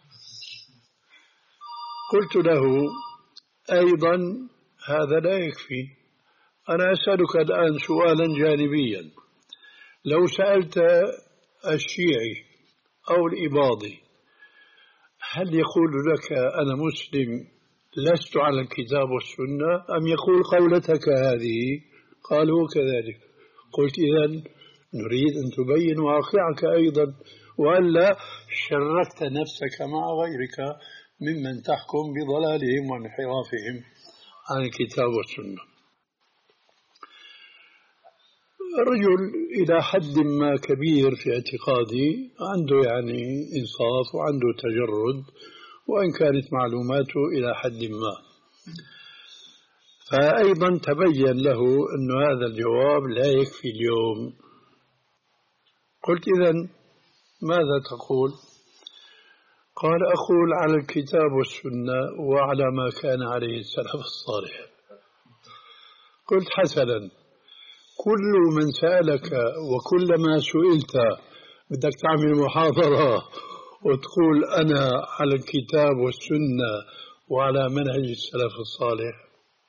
قلت له: أيضا هذا لا يكفي، أنا أسألك الآن سؤالا جانبيا. لو سألت الشيعي أو الإباضي هل يقول لك أنا مسلم لست على الكتاب والسنة، أم يقول قولتك هذه؟ قالوا كذلك. قلت: إذن نريد أن تبين واقعك أيضا، وألا شركت نفسك مع غيرك ممن تحكم بضلالهم وانحرافهم عن الكتاب والسنة. الرجل إلى حد ما كبير في اعتقادي، عنده يعني إنصاف وعنده تجرد، وإن كانت معلوماته إلى حد ما، فأيضا تبين له أن هذا الجواب لا يكفي اليوم. قلت: إذن ماذا تقول؟ قال: أقول على الكتاب والسنة وعلى ما كان عليه السلف الصالح. قلت: حسنا، كل من سألك وكل ما سئلت بدك تعمل محاضرة وتقول أنا على الكتاب والسنة وعلى منهج السلف الصالح.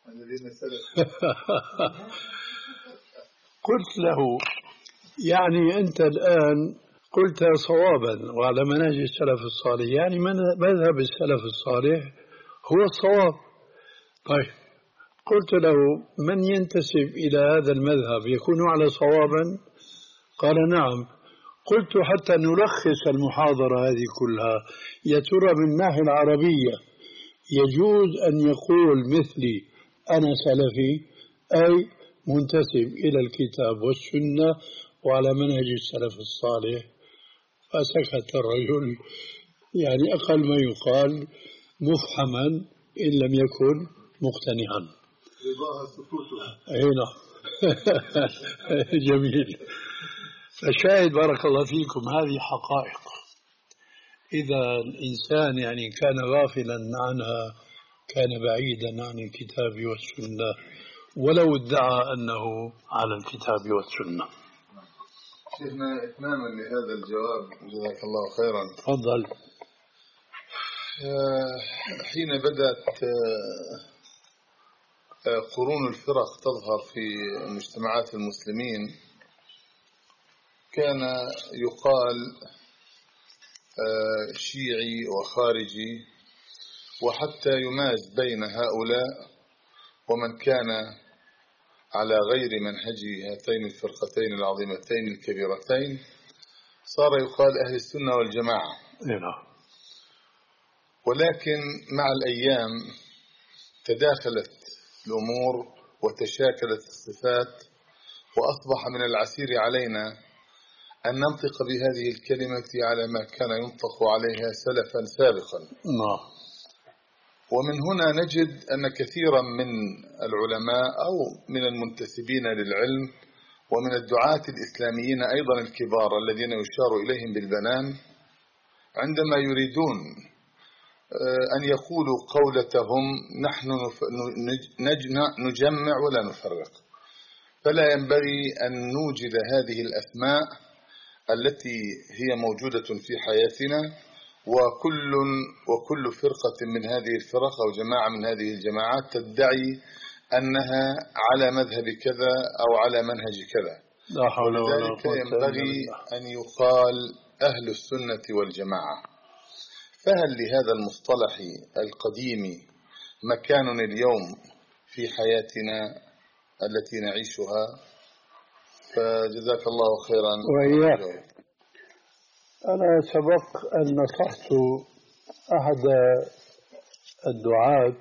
قلت له: يعني أنت الآن قلت صوابا وعلى منهج السلف الصالح، يعني مذهب السلف الصالح هو الصواب. طيب، قلت له: من ينتسب إلى هذا المذهب يكون على صوابا؟ قال: نعم. قلت: حتى نلخص المحاضرة هذه كلها، يا ترى من الناحية العربية يجوز أن يقول مثلي أنا سلفي، أي منتسب إلى الكتاب والسنة وعلى منهج السلف الصالح. فسكت الرجل، يعني أقل ما يقال مفحما إن لم يكن مقتنعا. هنا جميل. فشاهد بارك الله فيكم هذه حقائق، إذا الإنسان يعني كان غافلا عنها كان بعيدا عن الكتاب والسنة ولو ادعى أنه على الكتاب والسنة. شيخنا إتماما لهذا الجواب جزاك الله خيرا، تفضل. حين بدأت قرون الفرق تظهر في مجتمعات المسلمين كان يقال شيعي وخارجي، وحتى يماز بين هؤلاء ومن كان على غير منهج هاتين الفرقتين العظيمتين الكبيرتين صار يقال أهل السنة والجماعة. ولكن مع الأيام تداخلت الأمور وتشاكلت الصفات، وأصبح من العسير علينا أن ننطق بهذه الكلمة على ما كان ينطق عليها سلفا سابقا. ومن هنا نجد أن كثيرا من العلماء أو من المنتسبين للعلم ومن الدعاة الإسلاميين أيضا الكبار الذين يشار إليهم بالبنان عندما يريدون أن يقولوا قولتهم نحن نجمع ولا نفرق، فلا ينبغي أن نوجد هذه الأسماء التي هي موجودة في حياتنا، وكل وكل فرقة من هذه الفرق أو جماعة من هذه الجماعات تدعي أنها على مذهب كذا أو على منهج كذا. لا حول ولا ولذلك قوة ينبغي أن يقال أهل السنة والجماعة. فهل لهذا المصطلح القديم مكان اليوم في حياتنا التي نعيشها؟ فجزاك الله خيرا. وإياك. أنا سبق أن نصحت أحد الدعاة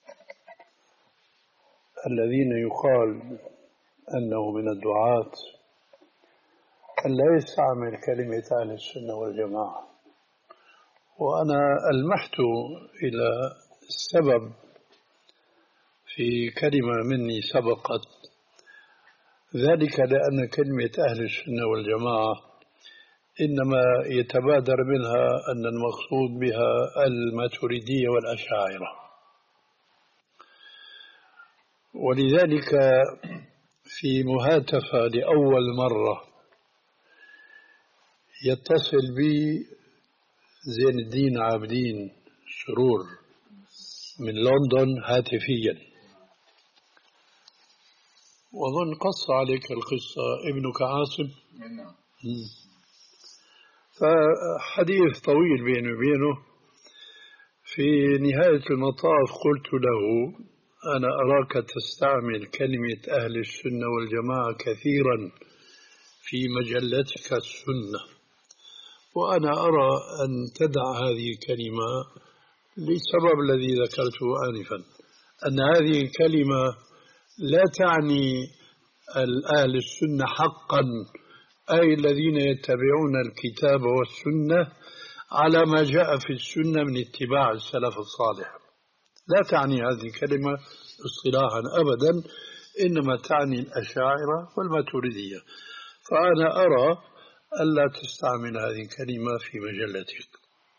الذين يقال أنه من الدعاة أن لا يستعمل كلمة أهل السنة والجماعة، وأنا ألمحت إلى السبب في كلمة مني سبقت ذلك، لأن كلمة أهل السنة والجماعة إنما يتبادر منها أن المقصود بها الماتريدية والأشاعرة، ولذلك في مهاتفة لأول مرة يتصل بي زين الدين عابدين سرور من لندن هاتفيا، وظن قص عليك القصة ابنك عاصم. فحديث طويل بيني وبينه، في نهاية المطاف قلت له أنا أراك تستعمل كلمة أهل السنة والجماعة كثيرا في مجلتك السنة، وأنا أرى أن تدع هذه الكلمة للسبب الذي ذكرته آنفا، أن هذه الكلمة لا تعني الأهل السنة حقا، أي الذين يتبعون الكتاب والسنة على ما جاء في السنة من اتباع السلف الصالح. لا تعني هذه الكلمة اصطلاحا أبدا، إنما تعني الأشاعرة والماتريدية. فأنا أرى ألا تستعمل هذه الكلمة في مجلتك.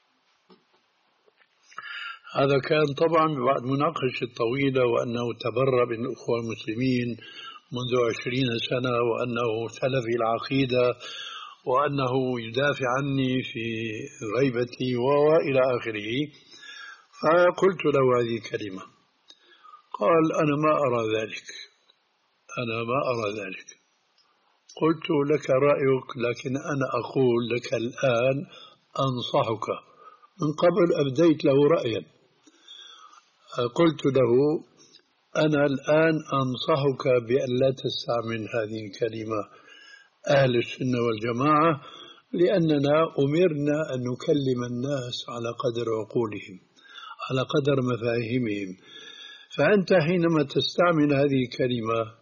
هذا كان طبعا بعد مناقشة طويلة، وأنه تبرأ من الأخوة المسلمين منذ عشرين سنة، وأنه سلفي العقيدة، وأنه يدافع عني في غيبتي وإلى آخره. فقلت له هذه الكلمة، قال أنا ما أرى ذلك، أنا ما أرى ذلك. قلت لك رأيك، لكن أنا أقول لك الآن أنصحك، من قبل أبديت له رأيا. قلت له أنا الآن أنصحك بأن لا تستعمل هذه الكلمة أهل السنة والجماعة، لأننا أمرنا أن نكلم الناس على قدر عقولهم. على قدر مفاهيمهم. فأنت حينما تستعمل هذه الكلمة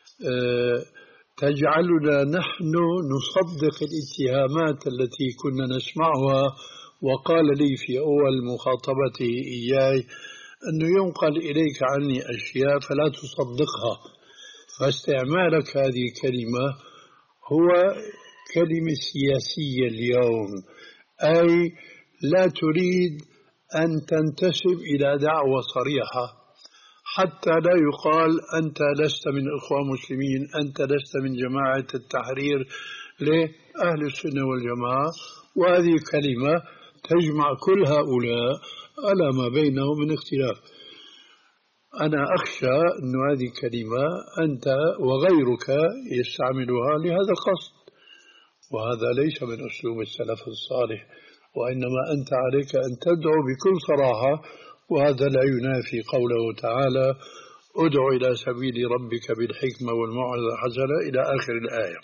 تجعلنا نحن نصدق الاتهامات التي كنا نسمعها. وقال لي في أول مخاطبتي إياي أنه ينقل إليك عني أشياء فلا تصدقها. فاستعمالك هذه الكلمة هو كلمة سياسية اليوم، أي لا تريد أن تنتسب إلى دعوة صريحة، حتى لا يقال أنت لست من إخوان مسلمين، أنت لست من جماعة التحرير لأهل السنة والجماعة. وهذه كلمة تجمع كل هؤلاء على ما بينهم من اختلاف. أنا أخشى أن هذه الكلمة أنت وغيرك يستعملها لهذا القصد، وهذا ليس من أسلوب السلف الصالح، وإنما أنت عليك أن تدعو بكل صراحة، وهذا لا ينافي قوله تعالى ادع إلى سبيل ربك بالحكمة والموعظة الحسنة إلى آخر الآية.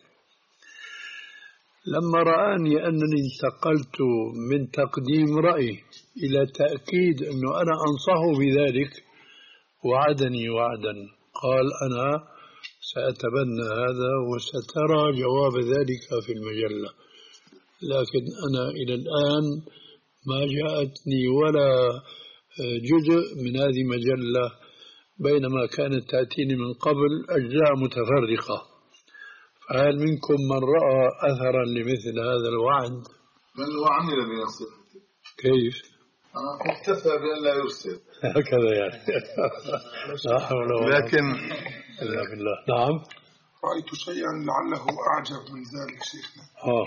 لما رآني أنني انتقلت من تقديم رأي إلى تأكيد أنه أنا أنصحه بذلك وعدني وعدا، قال أنا سأتبنى هذا وسترى جواب ذلك في المجلة. لكن أنا إلى الآن ما جاءتني ولا جزء من هذه المجلة، بينما كانت تأتيني من قبل أجزاء متفرقة. فهل منكم من رأى أثرا لمثل هذا الوعد؟ بل هو عمل بنصيحته. كيف؟ آه اكتفى بأن لا يرسل هكذا يعني. لا حول ولا قوة لكن إلا بالله. نعم. رأيت شيئا لعله أعجب من ذلك شيخنا. آه.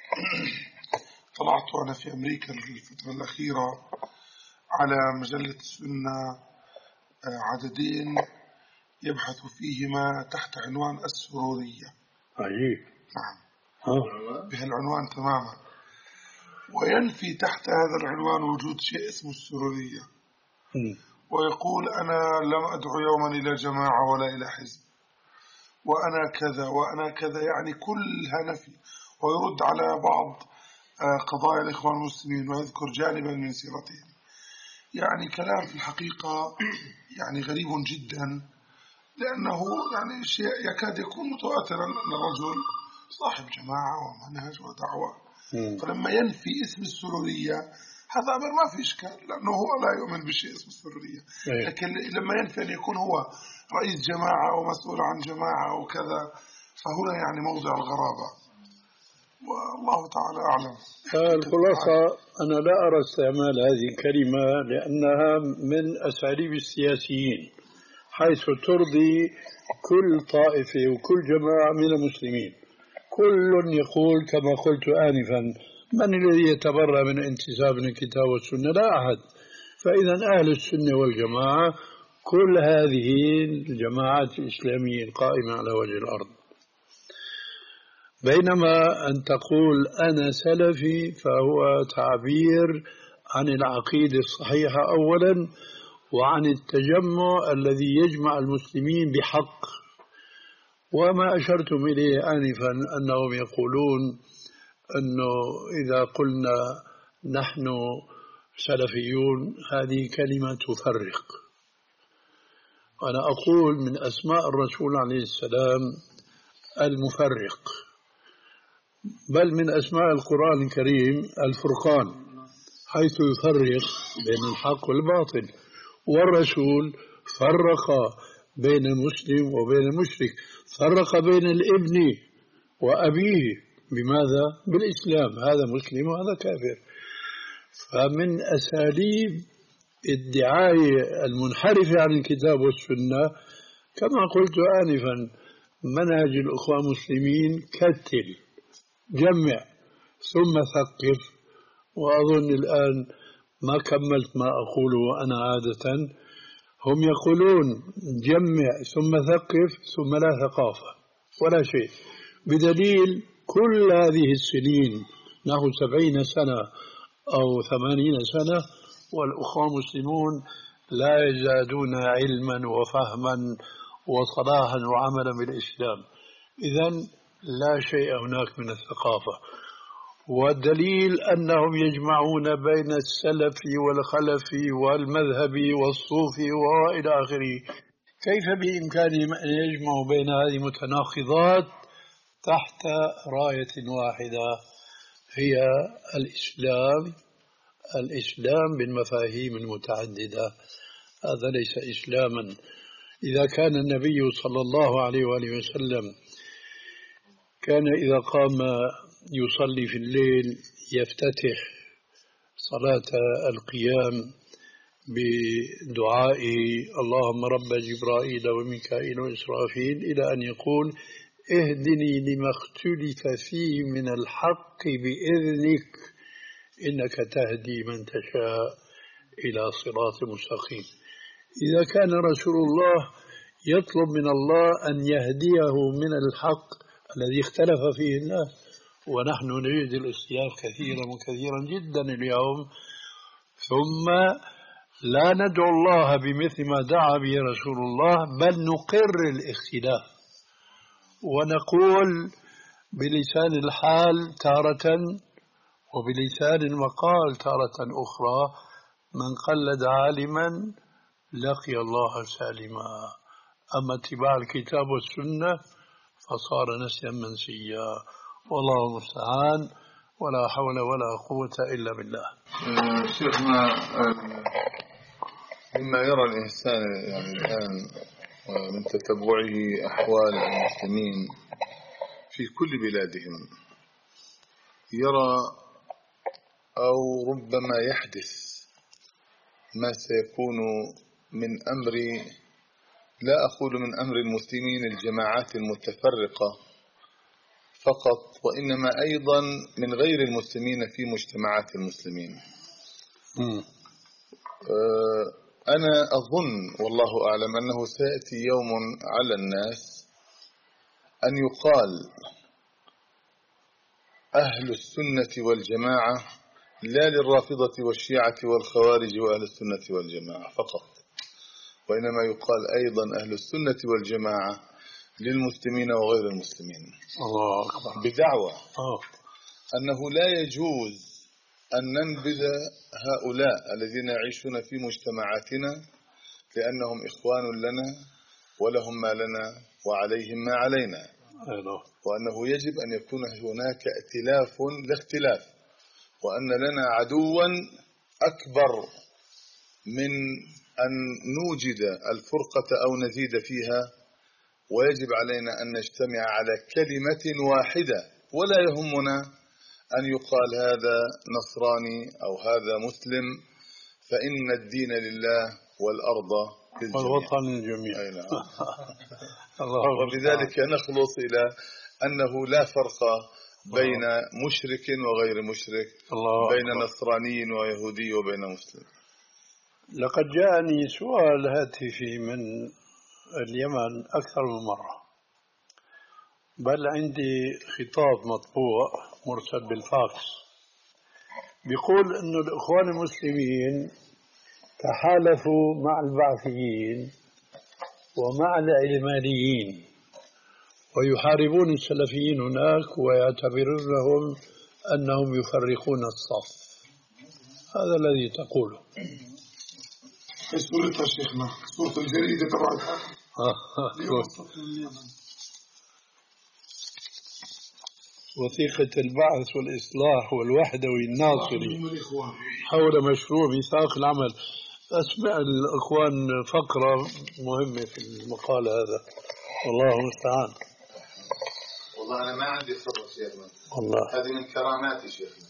طلعت أنا في أمريكا في الفترة الأخيرة على مجلة السنة عددين يبحث فيهما تحت عنوان السرورية. عجيب. نعم. آه. بهالعنوان تماما، وينفي تحت هذا العنوان وجود شيء اسمه السرورية، م. ويقول أنا لم أدعو يوما إلى جماعة ولا إلى حزب، وأنا كذا وأنا كذا، يعني كلها نفي. ويرد على بعض قضايا الإخوان المسلمين ويذكر جانبا من سيرتهم. يعني كلام في الحقيقة يعني غريب جدا، لأنه يعني شيء يكاد يكون متواترا أن الرجل صاحب جماعة ومنهج ودعوة، م. فلما ينفي اسم السرورية هذا أمر ما في إشكال، لأنه هو لا يؤمن بشيء اسم السرورية. لكن لما ينفي أن يكون هو رئيس جماعة ومسؤول عن جماعة وكذا، فهنا يعني موضع الغرابة، والله تعالى أعلم. الخلاصة أنا لا أرى استعمال هذه الكلمة لأنها من أساليب السياسيين، حيث ترضي كل طائفة وكل جماعة من المسلمين. كل يقول كما قلت آنفا من الذي يتبرأ من انتساب الكتاب والسنة؟ لا أحد. فإذا أهل السنة والجماعة كل هذه الجماعات الإسلامية القائمة على وجه الأرض. بينما أن تقول أنا سلفي فهو تعبير عن العقيدة الصحيحة أولا، وعن التجمع الذي يجمع المسلمين بحق. وما أشرتم إليه آنفا أنهم يقولون أنه إذا قلنا نحن سلفيون هذه كلمة تفرق. أنا أقول من أسماء الرسول عليه السلام المفرق، بل من أسماء القرآن الكريم الفرقان، حيث يفرق بين الحق والباطل. والرسول فرق بين المسلم وبين المشرك، فرق بين الابن وأبيه. بماذا؟ بالإسلام، هذا مسلم وهذا كافر. فمن أساليب الدعاية المنحرفة عن الكتاب والسنة كما قلت آنفا منهج الأخوة المسلمين كتل، جمع ثم ثقف. وأظن الآن ما كملت ما أقوله أنا عادة. هم يقولون جمع ثم ثقف ثم لا ثقافة ولا شيء، بدليل كل هذه السنين نحو سبعين سنة أو ثمانين سنة والأخوة المسلمون لا يزدادون علما وفهما وصلاحا وعملا بالإسلام. إذن لا شيء هناك من الثقافة. والدليل أنهم يجمعون بين السلف والخلف والمذهب والصوفي وإلى آخره. كيف بإمكانهم أن يجمعوا بين هذه المتناقضات تحت راية واحدة هي الإسلام؟ الإسلام بالمفاهيم المتعددة، هذا ليس إسلاما. إذا كان النبي صلى الله عليه وآله وسلم كان إذا قام يصلي في الليل يفتتح صلاة القيام بدعائه اللهم رب جبرائيل وميكائيل وإسرافيل إلى أن يقول اهدني لما اختلف فيه من الحق بإذنك إنك تهدي من تشاء إلى صراط مستقيم. إذا كان رسول الله يطلب من الله أن يهديه من الحق الذي اختلف فيه الناس، ونحن نريد الاختلاف كثيرا وكثيرا جدا اليوم، ثم لا ندعو الله بمثل ما دعا به رسول الله، بل نقر الاختلاف ونقول بلسان الحال تارة وبلسان المقال تارة أخرى من قلد عالما لقي الله سالما، أما اتباع الكتاب والسنة فصار نسيا منسيا، والله المستعان، ولا حول ولا قوة إلا بالله. شيخنا، مما يرى الإنسان يعني الآن من تتبعه أحوال المسلمين في كل بلادهم، يرى أو ربما يحدث ما سيكون من أمر، لا أقول من أمر المسلمين الجماعات المتفرقة فقط، وإنما أيضا من غير المسلمين في مجتمعات المسلمين. أنا أظن والله أعلم أنه سيأتي يوم على الناس أن يقال أهل السنة والجماعة لا للرافضة والشيعة والخوارج وأهل السنة والجماعة فقط، وإنما يقال أيضا أهل السنة والجماعة للمسلمين وغير المسلمين. الله أكبر. بدعوى أوه. أنه لا يجوز أن ننبذ هؤلاء الذين يعيشون في مجتمعاتنا لأنهم إخوان لنا ولهم ما لنا وعليهم ما علينا، وأنه يجب أن يكون هناك ائتلاف لاختلاف، وأن لنا عدوا أكبر من أن نوجد الفرقة أو نزيد فيها، ويجب علينا أن نجتمع على كلمة واحدة، ولا يهمنا أن يقال هذا نصراني أو هذا مسلم، فإن الدين لله والأرض للجميع والوطن للجميع. أي نعم. وبذلك نخلص إلى أنه لا فرق بين مشرك وغير مشرك، بين نصراني ويهودي وبين مسلم. لقد جاءني سؤال هاتفي من اليمن أكثر من مرة، بل عندي خطاب مطبوع مرسل بالفاكس بيقول أن الإخوان المسلمين تحالفوا مع البعثيين ومع العلمانيين ويحاربون السلفيين هناك ويعتبرونهم أنهم يفرقون الصف. هذا الذي تقوله. في صورتها شيخنا، صورة الجريدة تبعتها وثيقة البعث والإصلاح والوحدوي الناصري حول مشروع ميثاق العمل. أسمع الأخوان فقرة مهمة في المقال هذا، والله المستعان. والله أنا ما عندي خبر شيخنا، والله هذه من كراماتي شيخنا.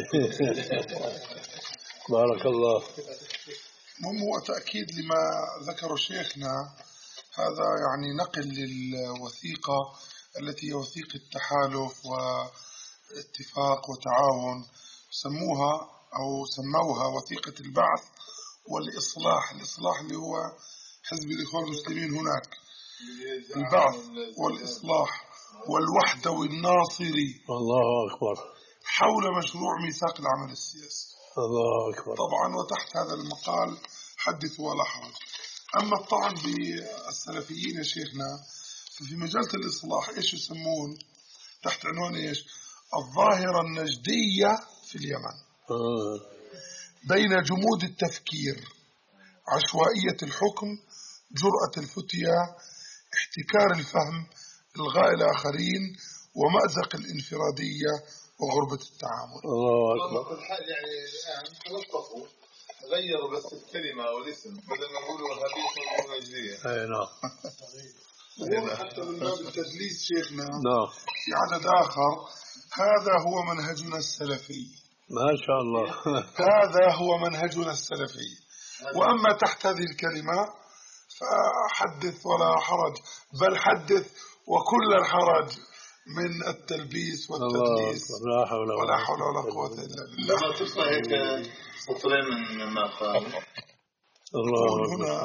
بارك الله. هو تأكيد لما ذكر شيخنا، هذا يعني نقل للوثيقة التي هي وثيقة تحالف واتفاق وتعاون، سموها أو سموها وثيقة البعث والإصلاح. الإصلاح اللي هو حزب الإخوان المسلمين هناك، البعث والإصلاح والوحدوي الناصري، الله أكبر، حول مشروع ميثاق العمل السياسي. الله أكبر. طبعا وتحت هذا المقال حدث ولا حرج. أما الطعن بالسلفيين يا شيخنا، ففي مجال الإصلاح إيش يسمون تحت عنوان إيش؟ الظاهرة النجدية في اليمن بين جمود التفكير، عشوائية الحكم، جرأة الفتية، احتكار الفهم، إلغاء الآخرين، ومأزق الانفرادية وغربة التعامل. الله أكبر. الحال يعني الآن تلطفوا غيروا بس الكلمة أو الاسم، بدل ما يقولوا هذه نجدية. أي نعم. حتى من باب التدليس شيخنا نعم. في عدد آخر: هذا هو منهجنا السلفي. ما شاء الله. هذا هو منهجنا السلفي. وأما تحت هذه الكلمة فحدث ولا حرج، بل حدث وكل الحرج من التلبيس والتدليس. لا حول ولا حول ولا قوة إلا بالله. لما تقرأ هيك سطرين من ما قال الله هنا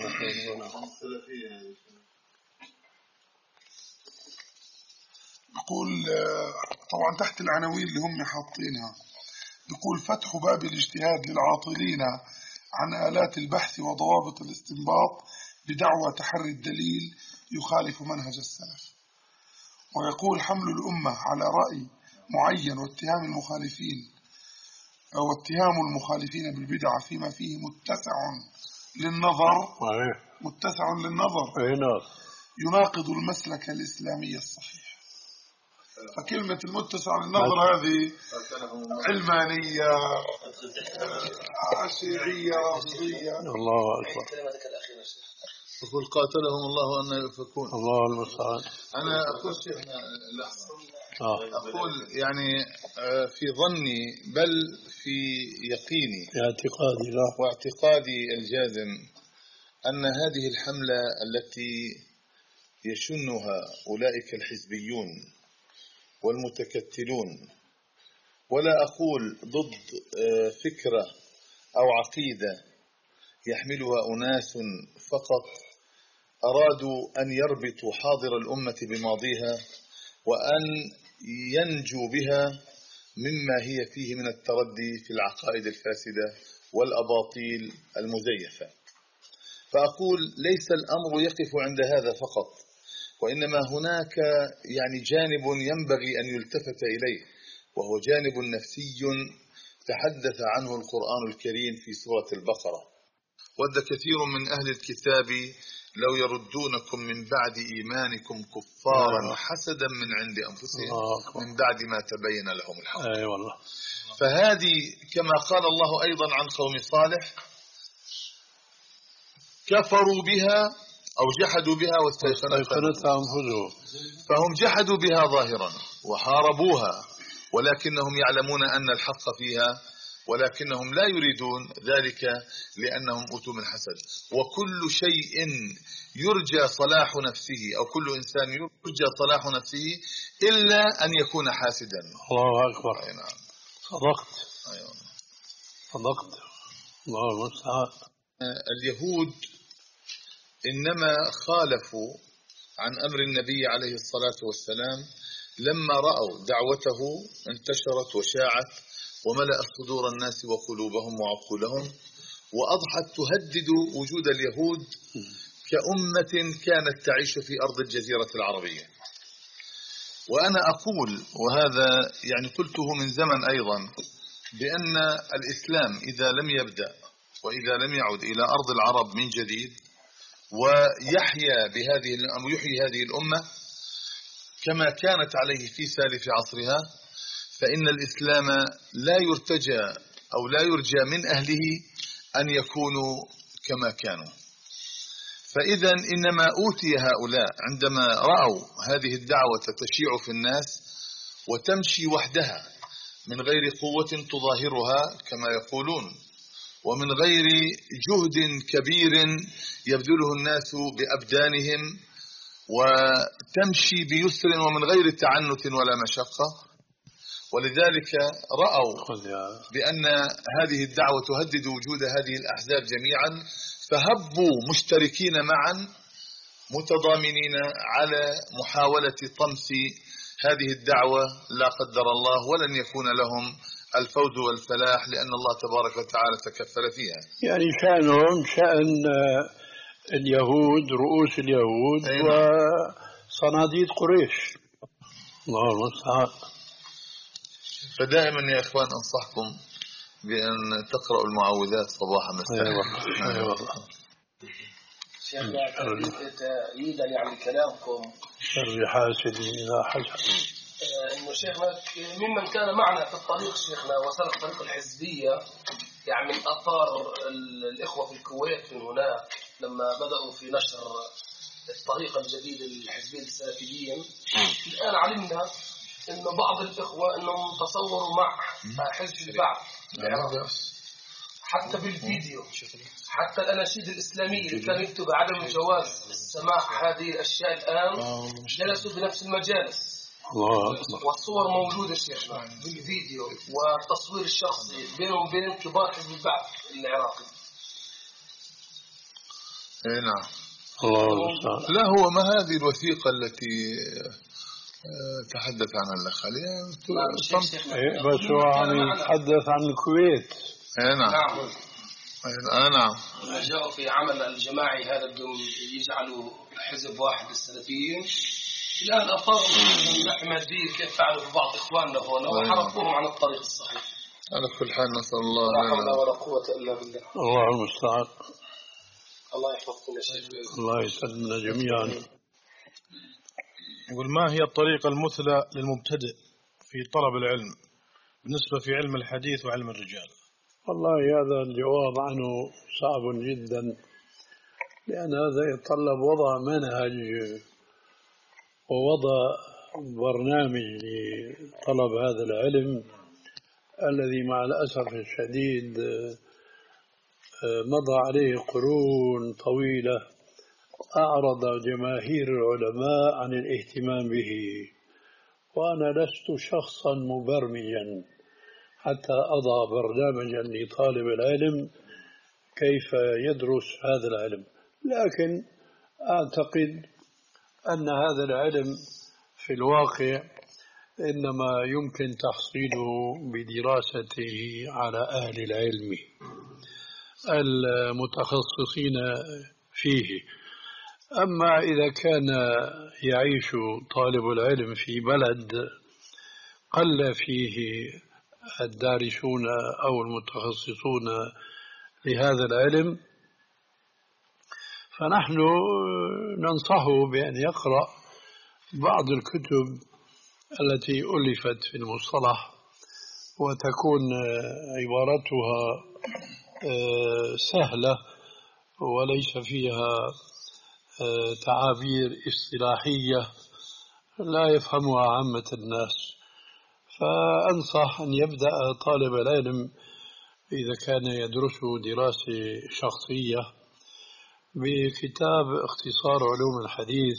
يقول طبعا تحت العناوين اللي هم حاطينها، يقول: فتح باب الاجتهاد للعاطلين عن آلات البحث وضوابط الاستنباط بدعوى تحري الدليل يخالف منهج السلف. ويقول: حمل الأمة على رأي معين واتهام المخالفين واتهام المخالفين بالبدع فيما فيه متسع للنظر متسع للنظر يناقض المسلك الإسلامي الصحيح. فكلمة المتسع للنظر هذه علمانية، عشيرية، رافضية. الله أكبر. يقول: قاتلهم الله أن يفكون. الله المستعان. أنا أقول شيخنا لحظة، أقول يعني في ظني بل في يقيني اعتقادي لا واعتقادي الجازم أن هذه الحملة التي يشنها أولئك الحزبيون والمتكتلون، ولا أقول ضد فكرة أو عقيدة يحملها أناس فقط أرادوا أن يربطوا حاضر الأمة بماضيها وأن ينجوا بها مما هي فيه من التردي في العقائد الفاسدة والأباطيل المزيفة. فأقول ليس الأمر يقف عند هذا فقط، وإنما هناك يعني جانب ينبغي أن يلتفت إليه، وهو جانب نفسي تحدث عنه القرآن الكريم في سورة البقرة: ود كثير من أهل الكتاب لو يردونكم من بعد إيمانكم كفارا حسدا من عند أنفسهم من بعد ما تبين لهم الحق. أي والله. فهذه كما قال الله أيضا عن قوم صالح: كفروا بها أو جحدوا بها واستيقنتها أنفسهم، فهم جحدوا بها ظاهرا وحاربوها، ولكنهم يعلمون أن الحق فيها، ولكنهم لا يريدون ذلك لأنهم أوتوا من حسد. وكل شيء يرجى صلاح نفسه أو كل إنسان يرجى صلاح نفسه إلا أن يكون حاسدا. الله أكبر. أي نعم. صدقت. أيوة. صدقت. الله المستعان. اليهود إنما خالفوا عن أمر النبي عليه الصلاة والسلام لما رأوا دعوته انتشرت وشاعت وملأت صدور الناس وقلوبهم وعقولهم، وأضحت تهدد وجود اليهود كأمة كانت تعيش في أرض الجزيرة العربية. وأنا أقول، وهذا يعني قلته من زمن أيضا، بأن الإسلام إذا لم يبدأ وإذا لم يعد إلى أرض العرب من جديد ويحيى بهذه أو يحيي هذه الأمة كما كانت عليه في سالف عصرها، فإن الإسلام لا يرتجى أو لا يرجى من أهله أن يكونوا كما كانوا. فإذا إنما أوتي هؤلاء عندما رأوا هذه الدعوة تشيع في الناس وتمشي وحدها من غير قوة تظاهرها كما يقولون، ومن غير جهد كبير يبذله الناس بأبدانهم، وتمشي بيسر ومن غير تعنت ولا مشقة. ولذلك رأوا بأن هذه الدعوة تهدد وجود هذه الأحزاب جميعا، فهبوا مشتركين معا متضامنين على محاولة طمس هذه الدعوة لا قدر الله، ولن يكون لهم الفوز والفلاح لأن الله تبارك وتعالى تكفل فيها. يعني شأنهم شأن اليهود، رؤوس اليهود وصناديد قريش. الله المستعان. فدائما يا إخوان أنصحكم بأن تقرأوا المعوذات صباحا مساء. أيوة. شيخنا تأييدا يعني كلامكم شر حاسد إذا حسد، إنه شيخنا ممن كان معنا في الطريق شيخنا وسلك طريق الحزبية، يعني من أثار الإخوة في الكويت من هناك لما بدأوا في نشر الطريقة الجديدة للحزبية السلفيين. الآن علمنا إنه بعض الإخوة إنهم تصوروا مع حزب البعث حتى بالفيديو، حتى الأناشيد الإسلامية اللي كان يكتب عدم جواز سماع هذه الأشياء الآن جلسوا بنفس المجالس. الله. والصور موجودة شيخنا بالفيديو والتصوير الشخصي بينهم وبين كبار حزب البعث العراقي. اي نعم. الله. لا هو ما هذه الوثيقة التي تحدث عنها الأخ علي؟ بس هو عم يتحدث عن الكويت. اي نعم. نعم. اي نعم. جاءوا في عمل الجماعي هذا بدهم يجعلوا حزب واحد للسلفيين. الآن أثاروا من ناحية مادية كيف فعلوا في بعض إخواننا هنا وحرقوهم عن الطريق الصحيح. على كل حال نسأل الله لا حول ولا قوة إلا بالله. الله المستعان. الله يحفظكم يا شيخ. الله يسلمنا جميعا. يقول ما هي الطريقة المثلى للمبتدئ في طلب العلم بالنسبة في علم الحديث وعلم الرجال؟ والله هذا الجواب عنه صعب جدا، لأن هذا يتطلب وضع منهج ووضع برنامج لطلب هذا العلم الذي مع الأسف الشديد مضى عليه قرون طويلة أعرض جماهير العلماء عن الاهتمام به، وأنا لست شخصا مبرمجا حتى أضع برنامجا لطالب العلم كيف يدرس هذا العلم، لكن أعتقد أن هذا العلم في الواقع إنما يمكن تحصيله بدراسته على أهل العلم المتخصصين فيه. أما إذا كان يعيش طالب العلم في بلد قل فيه الدارسون أو المتخصصون لهذا العلم، فنحن ننصحه بأن يقرأ بعض الكتب التي ألفت في المصطلح وتكون عبارتها سهلة وليس فيها تعابير اصطلاحية لا يفهمها عامة الناس. فأنصح أن يبدأ طالب العلم إذا كان يدرس دراسة شخصية بكتاب اختصار علوم الحديث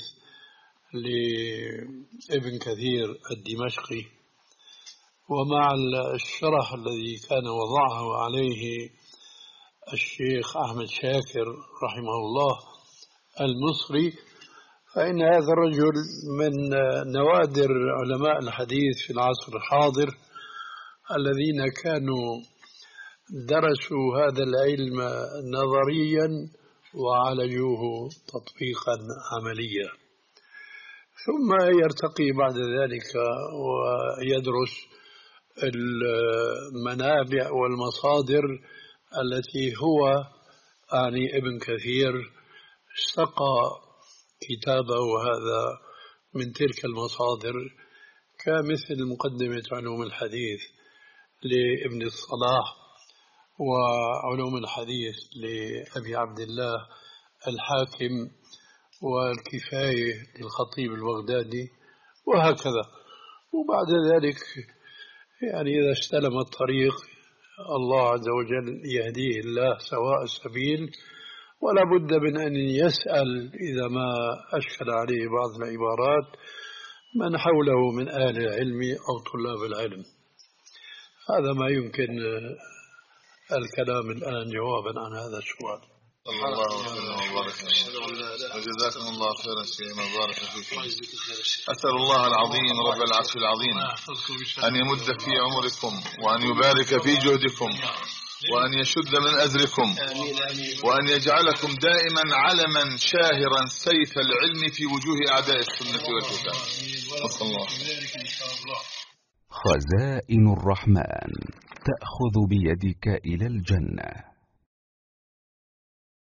لابن كثير الدمشقي، ومع الشرح الذي كان وضعه عليه الشيخ أحمد شاكر رحمه الله المصري، فإن هذا الرجل من نوادر علماء الحديث في العصر الحاضر الذين كانوا درسوا هذا العلم نظريا وعالجوه تطبيقا عمليا، ثم يرتقي بعد ذلك ويدرس المنابع والمصادر التي هو يعني ابن كثير استقى كتابه هذا من تلك المصادر، كمثل مقدمة علوم الحديث لابن الصلاح وعلوم الحديث لأبي عبد الله الحاكم والكفاية للخطيب البغدادي وهكذا. وبعد ذلك يعني إذا استلم الطريق الله عز وجل يهديه الله سواء السبيل، ولا بد من أن يسأل إذا ما أشكل عليه بعض العبارات من حوله من أهل العلم أو طلاب العلم. هذا ما يمكن الكلام الآن جوابا عن هذا السؤال. الله الله وبارك وجزاكم الله خيرا شيخنا وبارك فيكم. أسأل الله العظيم رب العرش العظيم أن يمد في عمركم وأن يبارك في جهدكم وأن يشد من أزركم وأن يجعلكم دائما علما شاهرا سيف العلم في وجوه أعداء السنة والكتاب. صلى الله. خزائن الرحمن تأخذ بيدك إلى الجنة.